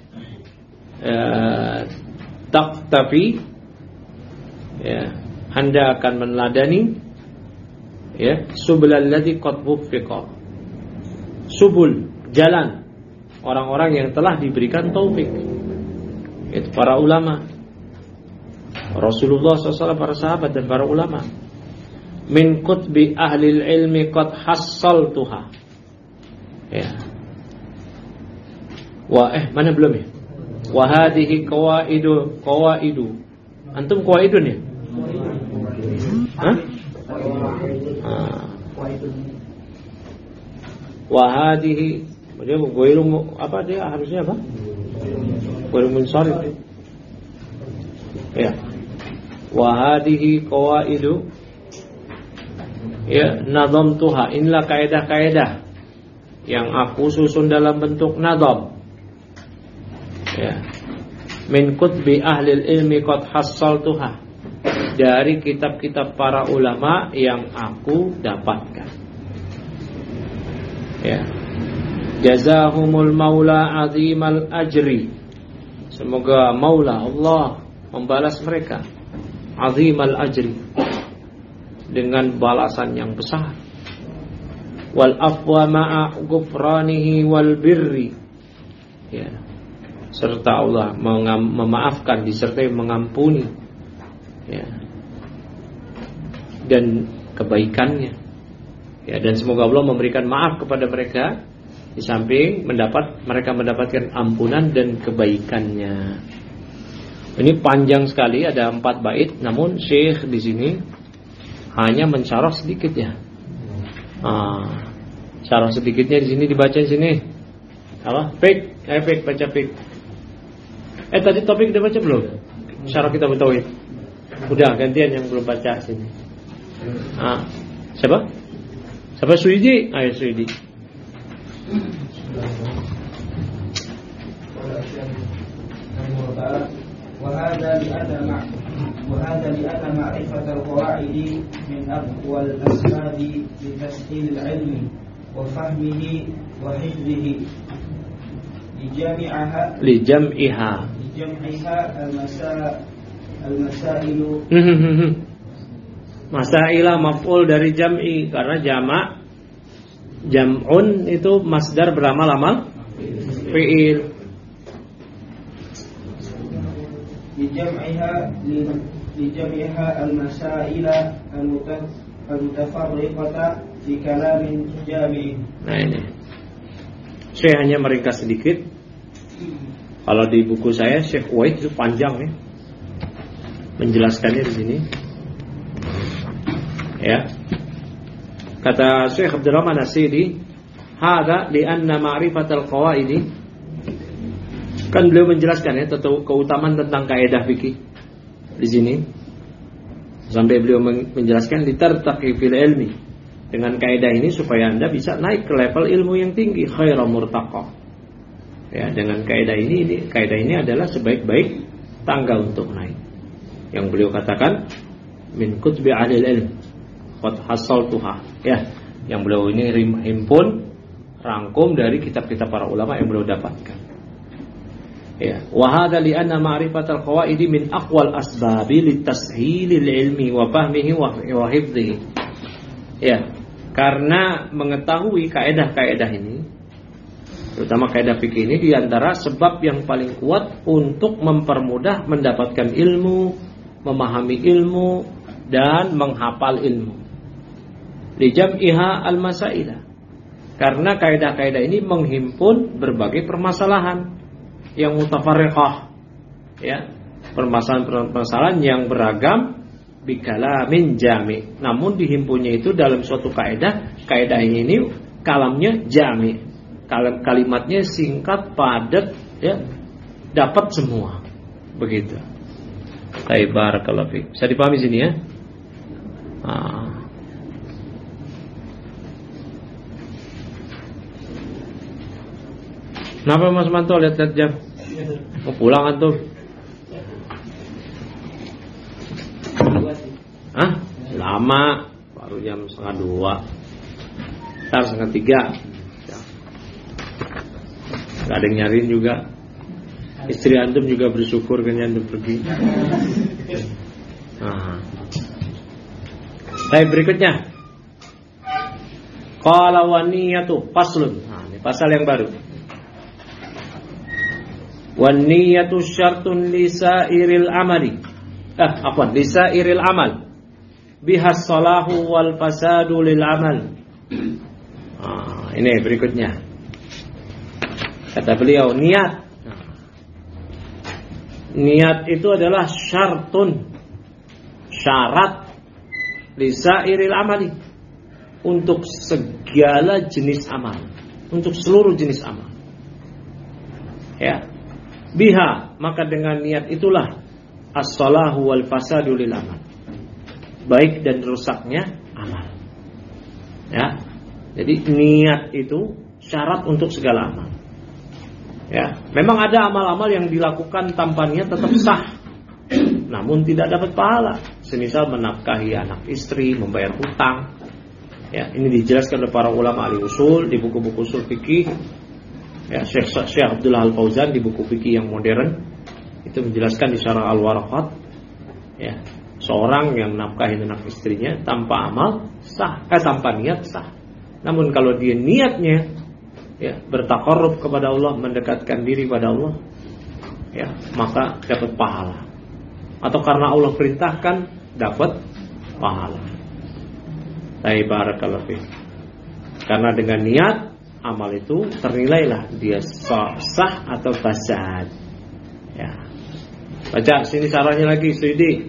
eh, taqtafi, ya, Anda akan meneladani, ya, subulal ladzi qad wuffiqa, subul, jalan orang-orang yang telah diberikan taufik, itu para ulama, Rasulullah shallallahu alaihi wasallam, para sahabat dan para ulama. Min kutbi ahlil ilmi qad hassaltuha, ya. Wah, eh mana belum ya? Wa hadhihi qawaidu qawaidu. Antum qawaidun ya? Hah? Wa hadhihi, dia ghairu apa, dia harusnya apa? Ghairu munsharif. Ya. Wa hadhihi qawaidu, ya, nadhamtuha, inilah kaidah-kaidah yang aku susun dalam bentuk nadham. Ya. Min kutbi ahlil ilmi qad hassaltuha, dari kitab-kitab para ulama yang aku dapatkan. Ya. Jazahumul maula azimal ajri, semoga Maula Allah membalas mereka azimal ajri, dengan balasan yang besar. Wal afwa ma'a ghufranihi wal birri, ya, serta Allah memaafkan disertai mengampuni, ya, dan kebaikannya, ya, dan semoga Allah memberikan maaf kepada mereka, di samping mendapat mereka mendapatkan ampunan dan kebaikannya. Ini panjang sekali, ada empat bait, namun Syekh di sini hanya mensyarah sedikit, ya. Ah, syarah sedikitnya di sini, dibaca di sini. Apa? Pik, eh pik, baca pik. Eh tadi topik udah baca belum? Syarah kitab tauhid. Udah, gantian yang belum baca sini. Ah, siapa? Siapa? Suidi? Ayo Suidi. وهذا لأن وهذا لأن معرفة القواعد من أقوى الأسباب لتسهيل العلم وفهمه وحفظه لجمعها لجمعها لجمعها المسائل al-masailu. Masailah maf'ul dari jam'i, karena jamak jam'un itu masdar beramal-amal fi'il. Lijam'iha lijam'iha al-masaila al-mutafarriqata fi kalamin jami'. Nah ini saya hanya meringkas sedikit. Kalau di buku saya Syekh Uwaid itu panjang ya menjelaskannya di sini. Ya. Kata Syekh Abdurrahman As-Sidi, "Hadza li'anna ma'rifatal qawaidi." Kan beliau menjelaskan ya tentang keutamaan tentang kaidah fikih di sini. Sampai beliau menjelaskan litartaqi fil ilmi. Dengan kaidah ini supaya Anda bisa naik ke level ilmu yang tinggi, khairu murtaqa. Ya, dengan kaidah ini ini kaidah ini adalah sebaik-baik tangga untuk naik. Yang beliau katakan min kutbi alil ilm qad hasaltuha. Ya, yang beliau ini himpun rangkum dari kitab-kitab para ulama yang beliau dapatkan. Ya, wa hadza li anna ma'rifatal qawaidi min aqwal asbabi litashilil ilmi wa fahmihi wa hifdhihi. Ya, karena mengetahui kaidah-kaidah ini, terutama kaidah fikih ini, diantara sebab yang paling kuat untuk mempermudah mendapatkan ilmu, memahami ilmu, dan menghafal ilmu. Lijam'iha al-masailah, karena kaidah-kaidah ini menghimpun berbagai permasalahan yang mutafarriqah, ya, permasalahan-permasalahan yang beragam bikalamin jami'. Namun dihimpunnya itu dalam suatu kaidah, kaidah ini kalamnya jami'. Kalimatnya singkat, padat, ya, dapat semua. Begitu. Baik, barakallahu fiik. Bisa dipahami sini ya? Ah. Kenapa Mas Manto lihat-lihat jam? Mau pulang antum? Hah? Lama, baru jam setengah dua. Ntar setengah tiga. Gak ada yang nyariin juga. Istri antum juga bersyukur kan antum pergi. Nah. Baik, berikutnya. Qala wa niyatu faslun. Nah, ini pasal yang baru. Wa niyatu syartun lisairil amali. Eh, apa? Lisairil amal. Bihas salahu wal fasadu lil amal. Nah, ini berikutnya. Kata beliau, niat. Niat itu adalah syartun, syarat lisairil amali, untuk segala jenis amal, untuk seluruh jenis amal. Ya. Biha, maka dengan niat itulah as-salahu wal fasadu lil amal, baik dan rusaknya amal. Ya. Jadi niat itu syarat untuk segala amal. Ya, memang ada amal-amal yang dilakukan tanpa niat tetap sah, namun tidak dapat pahala. Semisal menafkahi anak istri, membayar hutang. Ya, ini dijelaskan oleh para ulama ahli usul di buku-buku usul fikih. Ya, Syekh Syekh Abdullah Al-Fauzan di buku fikih yang modern itu menjelaskan di Syarah Al-Waraqat. Ya, seorang yang nafkahi anak istrinya tanpa amal sah, eh, tanpa niat sah. Namun kalau dia niatnya ya, bertaqarrub kepada Allah, mendekatkan diri pada Allah, ya, maka dapat pahala. Atau karena Allah perintahkan, dapat pahala. Baik, barakallahu fiik. Karena dengan niat amal itu ternilailah dia sah, sah atau fasad. Ya. Baca sini caranya lagi, Suyudi.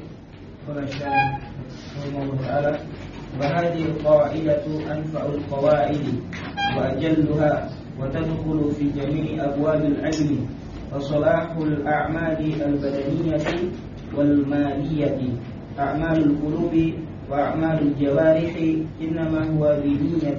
وهذه القاعدة أنفع القواعد وأجلها وتدخل في جميع أبواب العلم فصلاح الأعمال البدنية والمالية أعمال القلوب وأعمال الجوارح إنما هو بنية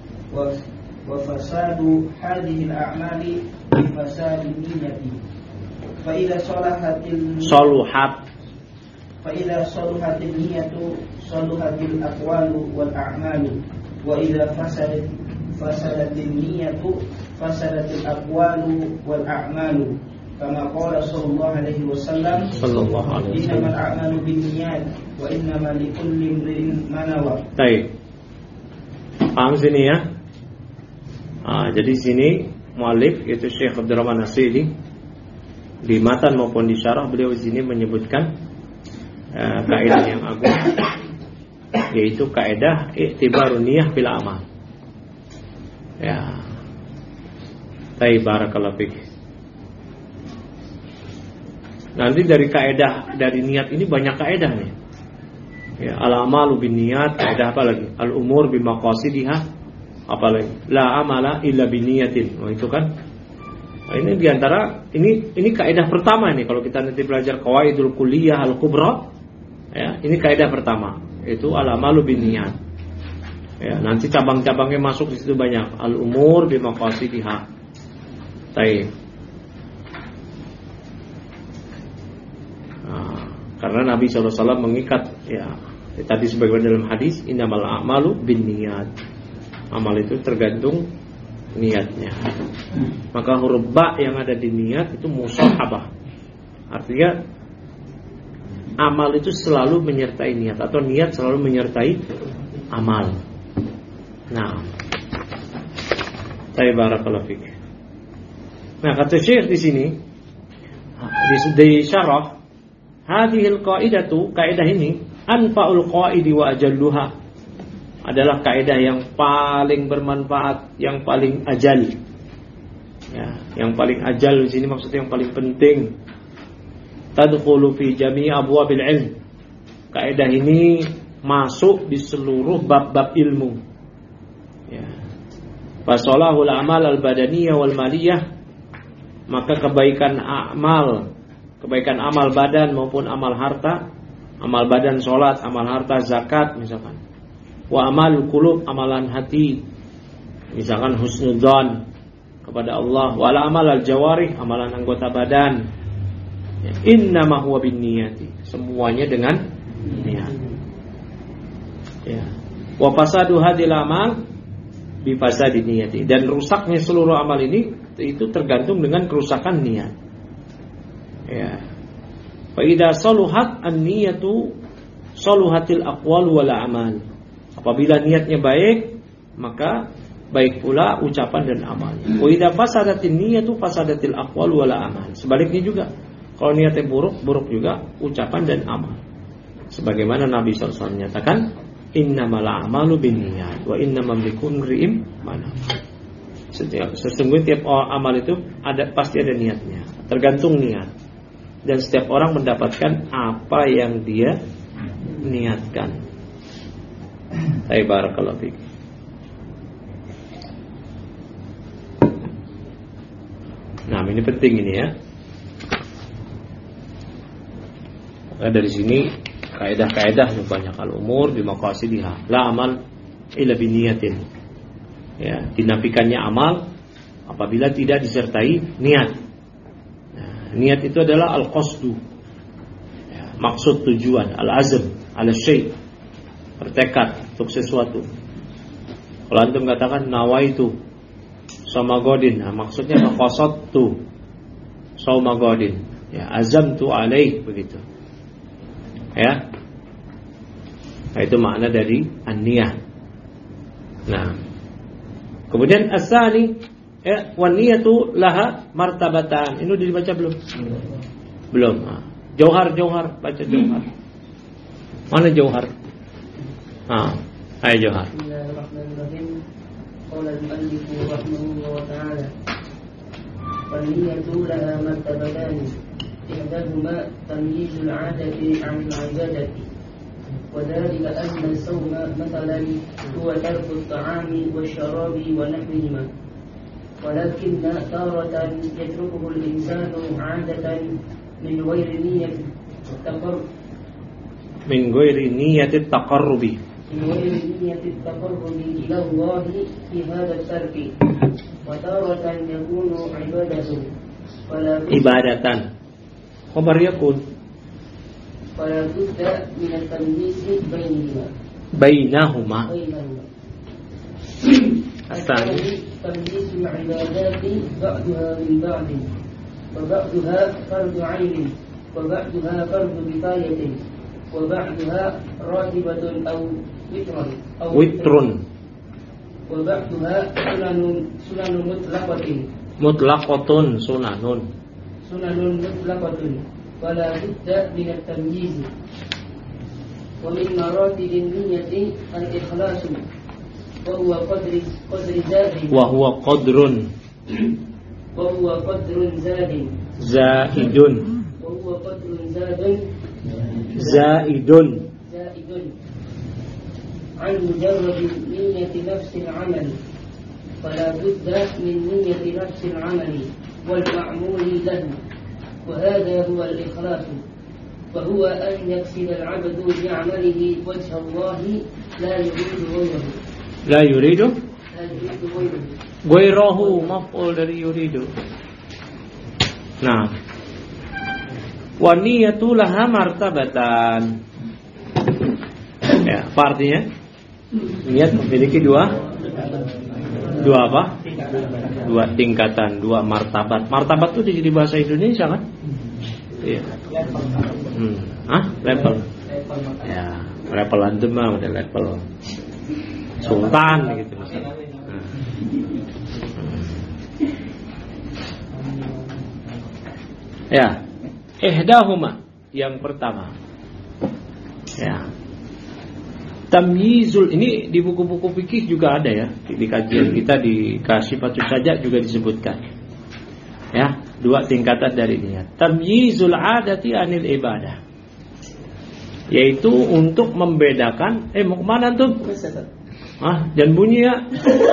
وفساد هذه الأعمال بفساد النية فإذا صلحت صلحت فإذا صلحت النية صلحت الأقوال والأعمال وإذا فسدت فسدت النية فسدت الأقوال والأعمال kama qala sallallahu alaihi wasallam sallallahu alaihi wasallam, innamal a'malu binniyat wa innamal likulli imrin ma nawa. Baik. Paham sini ya? Ah, jadi sini muallif yaitu Syekh Abdurrahman As-Sa'di di matan maupun di syarah beliau di sini menyebutkan uh, kaidah yang agung, yaitu kaidah i'tibarun niyah bil amal. Ya. Baik, barakallahu fik. Nanti dari kaidah dari niat ini banyak kaidah nih. Ya, al-amalu bin niyat, kaidah apa lagi? Al-umur bi maqasidiha, apa lagi? La amala illa bi niyatin. Oh, itu kan. Nah, ini diantara ini ini kaidah pertama nih kalau kita nanti belajar qawaidul kulliyah al-kubra. Ya, ini kaidah pertama, itu al-amalu bin niyat. Ya, nanti cabang-cabangnya masuk di situ banyak. Al-umur bi maqasidiha. Baik. Nah, karena Nabi shallallahu alaihi wasallam mengikat ya, tadi sebagaimana dalam hadis innamal a'malu binniyat. Amal itu tergantung niatnya. Maka huruf ba yang ada di niat itu mushahabah. Artinya amal itu selalu menyertai niat atau niat selalu menyertai amal. Nah, saya barakallahu fik. Nah, kata Syekh di sini di, di syarah, hadhil qaidatu, kaidah ini anfa'ul qaidi wa ajalluha, adalah kaidah yang paling bermanfaat, yang paling ajal. Ya, yang paling ajal di sini maksudnya yang paling penting. Tadkhulu fi jami' abwabil ilm. Kaidah ini masuk di seluruh bab-bab ilmu. Ya. Fasalahul amal al-badaniyah wal maliyah, maka kebaikan amal, kebaikan amal badan maupun amal harta, amal badan salat, amal harta zakat misalkan. Wa amalul qulub, amalan hati, misalkan husnudzan kepada Allah. Wa amal al-jawarih, amalan anggota badan. Ya, innama huwa binniyati, semuanya dengan niat. Ya. Wa fasadu hadil amal bi fasadi niyati, dan rusaknya seluruh amal ini itu tergantung dengan kerusakan niat. Ya. Fa idza saluhat an-niyatu saluhatil aqwal wal a'mal. Apabila niatnya baik, maka baik pula ucapan dan amalnya. Wa idza fasadatin niyatu fasadatil aqwal wal a'mal. Sebaliknya juga, kalau niatnya buruk, buruk juga ucapan dan amal. Sebagaimana Nabi shallallahu alaihi wasallam menyatakan, innamal a'malu binniyat wa innamal likulli imrin ma nawa. Sesungguhnya tiap amal itu ada, pasti ada niatnya, tergantung niat. Dan setiap orang mendapatkan apa yang dia niatkan. Baik, barakallahu fiik. Nah, ini penting ini ya. Nah, dari sini kaidah-kaidah banyak, al-umur bi maqasidiha, la amal illa bi niyatin. Ya, dinafikannya amal apabila tidak disertai niat. Nah, niat itu adalah al-qasdu. Ya, maksud, tujuan, al-azm, al-syai', bertekad untuk sesuatu. Kalau antum katakan nawaitu samagodin, nah, maksudnya qasadtu samagodin. Ya, azamtu alaih, begitu. Ya, nah, itu makna dari an-niyah. Nah, kemudian as-sani, ya, wan niyatu laha martabatan. Ini udah dibaca belum? Belum. Nah, jauhar, jauhar, baca jauhar. Mana jauhar? Ah, ayo jauhar. Bismillahirrahmanirrahim. Qala al-mu'allif rahimahullah wa ta'ala. Wan niyatu laha martabatan. إحداهما تمييز العادة عن العبادة، وذلك أن الصوم مثلا هو ترك الطعام والشراب ونحوهما، ولكن تارة يتركه الإنسان عادة من غير نية التقرب من غير نية التقرب من غير نية التقرب إلى الله في هذا الترك، وتارة يكون عبادة عبادة خبر يكون فلا بد من التمييز بينهما بينهما بينهما الثاني تمييز العبادات بعضها من بعض، وبعضها فرض عين وبعضها فرض كفاية وبعضها راتبة أو وتر أو وتر وبعضها سنن سنن مطلقة مطلقة سنن سنن مطلقة ولا بد من التمييز ومن مراتب النية الإخلاص وهو قدر قدر زاد وهو قدر وهو قدر زاد زائد وهو قدر زاد زائد زائد عن مجرد نية نفس العمل فلا بد من نية نفس العمل والمعمول له وهذا هو الإخلاص وهو أن يقصد العبد بعمله وجه الله لا يريد غيره لا يريد لا يريد غيره غيره مفعول dari yuridu. Nah, wa niyatu laha martabatan. Ya, apa artinya? Niat memiliki dua dua apa? Dua tingkatan, dua martabat. Martabat itu di bahasa Indonesia kan? Iya. Hmm. Ah, level. Ya, level antum mah udah level sultan gitu misalnya. Nah. Ya, ihdahuma yang pertama. Ya. Tamyizul ini di buku-buku fikih juga ada ya. Di kajian kita di Kasyifatus Saja juga disebutkan. Ya, dua tingkatan dari niat. Tamyizul adati anil ibadah. Yaitu untuk membedakan eh mau kemana tuh? Ah, jangan bunyi ya.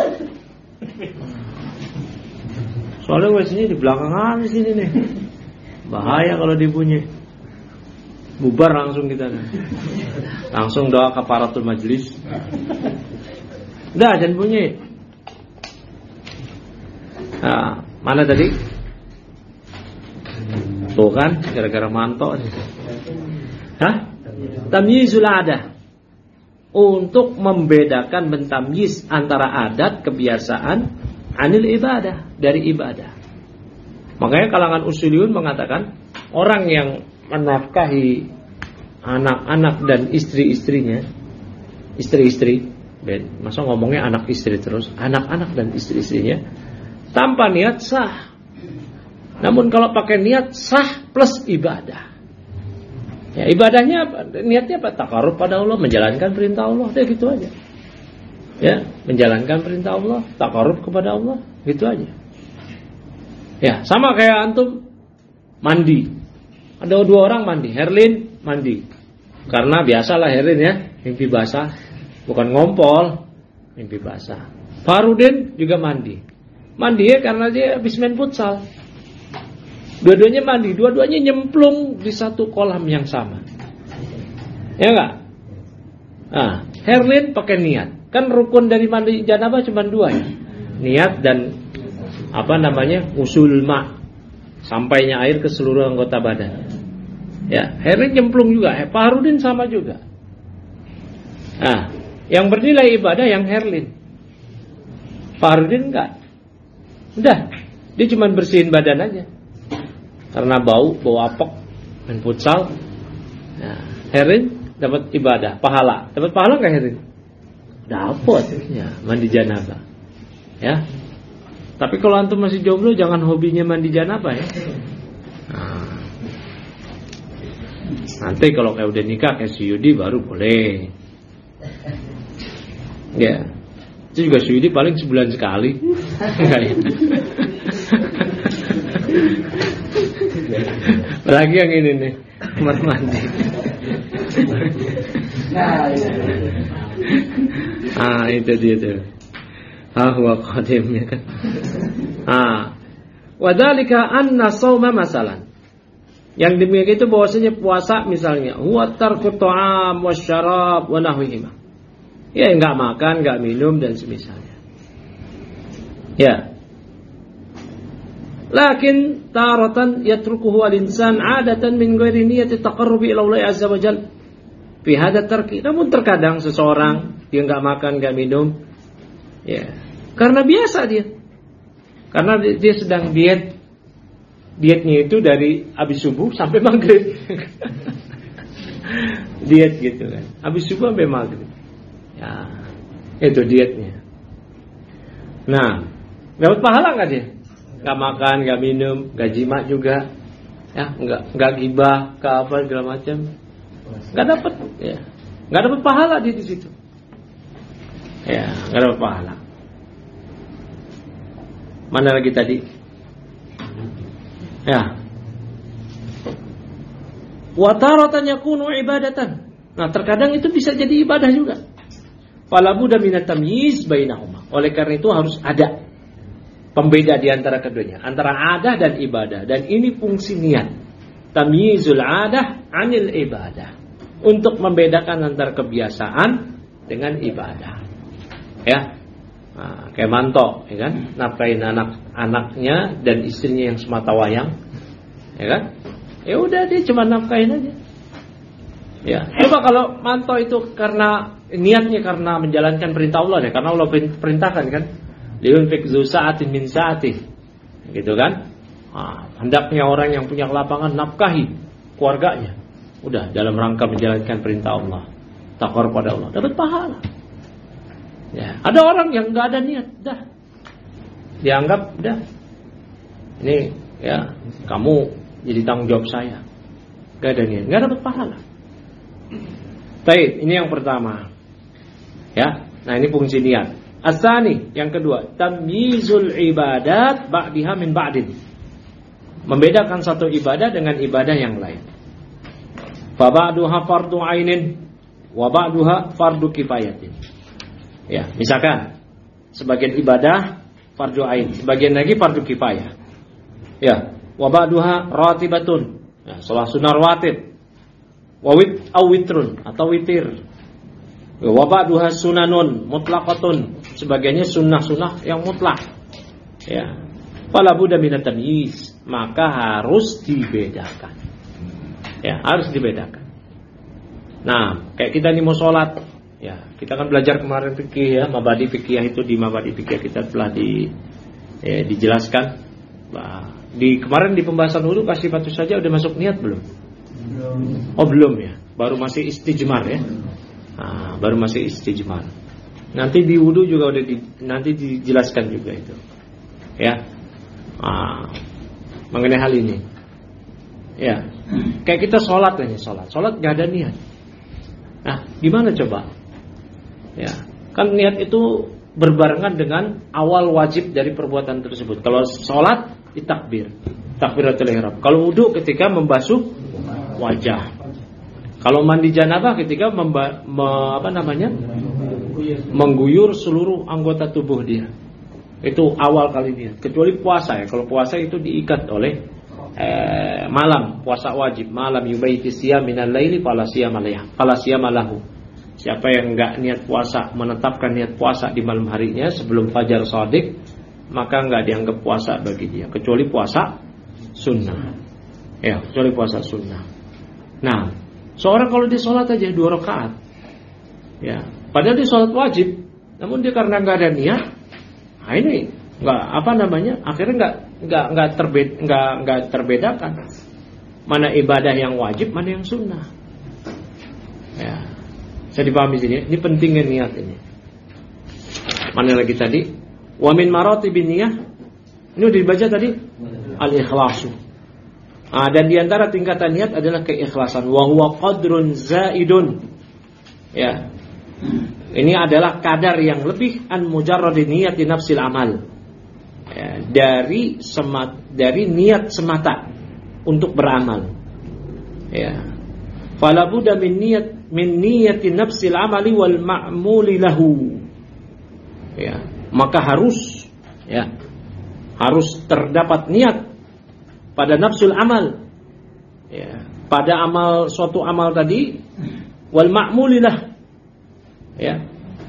Soalnya W C-nya di belakangan sini nih. Bahaya kalau dibunyi. Bubar langsung kita nih. Langsung doa kafaratul majlis. Udah jangan bunyi. Nah, mana tadi? Tuh kan, gara-gara manto. Hah? Tamyizul adah. Untuk membedakan mentamyiz antara adat kebiasaan anil ibadah dari ibadah. Makanya kalangan usuliyun mengatakan orang yang menafkahi anak-anak dan istri-istrinya, istri-istri, masa ngomongnya anak istri terus, anak-anak dan istri-istrinya tanpa niat sah. Namun kalau pakai niat sah plus ibadah. Ya, ibadahnya apa? Niatnya apa? Takarrub pada Allah, menjalankan perintah Allah, ya gitu aja. Ya, menjalankan perintah Allah, takarrub kepada Allah, gitu aja. Ya, sama kayak antum mandi. Ada dua orang mandi, Herlin mandi. Karena biasalah Herlin ya, mimpi basah, bukan ngompol, mimpi basah. Farudin juga mandi. Mandi ya karena dia habis main futsal. Dua-duanya mandi, dua-duanya nyemplung di satu kolam yang sama. Ya enggak? Nah, Herlin pakai niat. Kan rukun dari mandi janabah cuma dua ya. Niat dan apa namanya? Usul ma. Sampainya air ke seluruh anggota badan. Ya, Herlin nyemplung juga. Eh, Pak Harudin sama juga. Nah, yang bernilai ibadah yang Herlin. Pak Harudin enggak. Udah, dia cuma bersihin badan aja. Karena bau, bau apek, main futsal. Nah, Herlin dapat ibadah, pahala. Dapat pahala enggak Herlin? Dapat. Ya, mandi janabah. Ya. Tapi kalau antum masih jomblo jangan hobinya mandi janabah ya. Nah, nanti kalau kayak udah nikah kayak si Yudi baru boleh. Ya. Itu juga si Yudi paling sebulan sekali. Enggak ya. Lagi yang ini nih, kamar mandi. Ah, itu dia tuh. Ah, wa qadimnya kan. Ah. Wadzalika anna shauma masalan. Yang demikian itu bahwasanya puasa misalnya huwa tarku ta'am wasyarab wa nahwihima. Ya enggak makan, enggak minum dan semisalnya. Ya. Lakin taratan yatrukuhu al-insan 'adatan min ghairi niyyati taqarrubi ila Allah azza wa jalla fi hadha tarki. Namun terkadang seseorang dia enggak makan, enggak minum ya, karena biasa dia. Karena dia sedang diet. dietnya itu dari habis subuh sampai maghrib. Diet gitu kan, habis subuh sampai maghrib. Ya, itu dietnya. Nah, dapat pahala nggak dia? Nggak makan, nggak minum, nggak jima juga, ya, nggak nggak gibah, nggak apa segala macam, nggak dapat, ya, nggak dapat pahala dia di situ. Ya, nggak dapat pahala. Mana lagi tadi? Ya. Wa taratan yakunu ibadatan. Nah, terkadang itu bisa jadi ibadah juga. Fala budda minat tamyiz bainahuma. Oleh karena itu harus ada pembeda di antara keduanya, antara adah dan ibadah. Dan ini fungsi niat. Tamyizul adah 'anil ibadah. Untuk membedakan antara kebiasaan dengan ibadah. Ya. Nah, kayak manto, ya kan? Nafkahin anak-anaknya dan istrinya yang semata wayang. Ya kan? Ya udah dia cuma nafkahin aja. Ya, coba kalau manto itu karena niatnya karena menjalankan perintah Allah ya, karena Allah perintahkan kan, liunfik zu sa'atin min sa'atih, gitu kan? Nah, hendaknya orang yang punya kelapangan nafkahi keluarganya. Udah dalam rangka menjalankan perintah Allah, takwa pada Allah, dapat pahala. Ya, ada orang yang nggak ada niat, dah dianggap dah ini ya kamu jadi tanggung jawab saya, nggak ada niat, nggak dapat pahala. Baik, ini yang pertama. Ya, nah ini fungsi niat. Asani, yang kedua, tamyizul ibadat ba'diha min ba'din. Membedakan satu ibadah dengan ibadah yang lain. Fa ba'duha fardu ainin wa ba'duha fardu kifayatin. Ya, misalkan sebagian ibadah fardu ain, sebagian lagi fardu kifayah. Ya, wa ba'duha ratibatun. Ya, salat sunnah rawatib. Wa wit aw witrun atau witir. Wa ba'duha sunanun mutlaqatun, sebagiannya sunnah-sunnah yang mutlak. Ya. Fala budda minat tamyiz, maka harus dibedakan. Ya, harus dibedakan. Nah, kayak kita nih mau sholat, ya, kita kan belajar kemarin fikih ya, mabadi fikih itu di mabadi fikih kita telah di ya, dijelaskan. Nah, di kemarin di pembahasan wudu kasih batu saja udah masuk niat belum? Belum. Oh belum ya, baru masih istijmar ya. Nah, baru masih istijmar. Nanti di wudu juga udah di, nanti dijelaskan juga itu. Ya. Nah, mengenai hal ini. Ya. Kayak kita sholat aja, sholat. Sholat gak ada niat. Nah, gimana coba? Ya, kan niat itu berbarengan dengan awal wajib dari perbuatan tersebut. Kalau sholat ditakbir, takbiratul ihram. Kalau wudu ketika membasuh wajah. Kalau mandi janabah ketika memba, me, apa namanya? mengguyur seluruh anggota tubuh dia. Itu awal kali niat. Kecuali puasa ya. Kalau puasa itu diikat oleh eh, malam, puasa wajib. Malam yubaiti siyam minal laili fala siyama lahu. Siapa yang enggak niat puasa, menetapkan niat puasa di malam harinya sebelum fajar shadiq, maka enggak dianggap puasa bagi dia, kecuali puasa sunnah. Ya, kecuali puasa sunnah. Nah, seorang kalau dia sholat aja dua rakaat, ya, padahal dia sholat wajib, namun dia karena enggak ada niat, nah ini enggak apa namanya, akhirnya enggak enggak enggak terbeda, enggak enggak terbedakan mana ibadah yang wajib, mana yang sunnah. Ya. Saya dipahami sini. Ini pentingnya niat ini. Mana lagi tadi? Wa min maratibin niyah. Ini udah dibaca tadi. Al-ikhlasu. Ah, dan diantara tingkatan niat adalah keikhlasan. Wa huwa qadrun zaidun. Ya. Ini adalah kadar yang lebih an mujarradi niyati nafsil amal. Ya, dari semat, dari niat semata untuk beramal. Ya. Fala budda min niyat min niyati nafsil amali wal ma'muli lahu. Ya, maka harus ya, harus terdapat niat pada nafsul amal. Ya, pada amal suatu amal tadi wal ma'muli lah. Ya.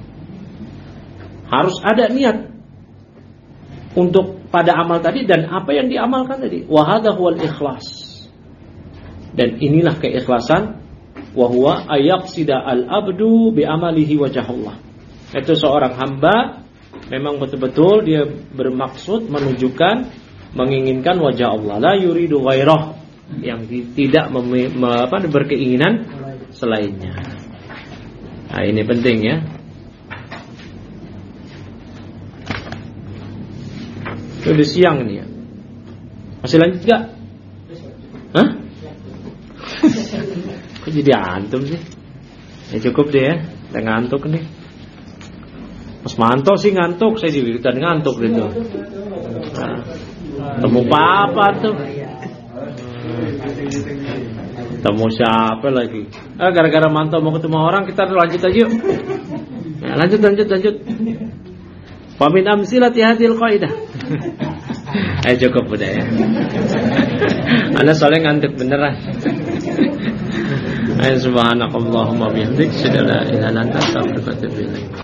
Harus ada niat untuk pada amal tadi dan apa yang diamalkan tadi. Wa hadha huwal ikhlas. Dan inilah keikhlasan. Wa huwa ayaqsida al-abdu bi amalihi wajhullah. Itu seorang hamba memang betul-betul dia bermaksud menunjukkan menginginkan wajah Allah, la yuridu ghairah, yang tidak mem- me- apa, berkeinginan selainnya. Nah, ini penting ya. Udah siang nih ya. Masih lanjut gak? Hah? Kok jadi antum sih? Ya cukup deh ya. Udah ngantuk nih. Mas Manto sih ngantuk, saya juga ngantuk gitu. Nah, temu papa tuh. Temu siapa lagi? Ah, gara-gara Manto mau ketemu orang, kita lanjut aja yuk. Nah, lanjut, lanjut, lanjut. Famin amsilati hadhil qaidah. Eh cukup udah ya. Anda soalnya ngantuk beneran. Ayo subhanakallahumma bihamdik, asyhadu an la ilaha illa anta, astaghfiruka wa atubu ilaik.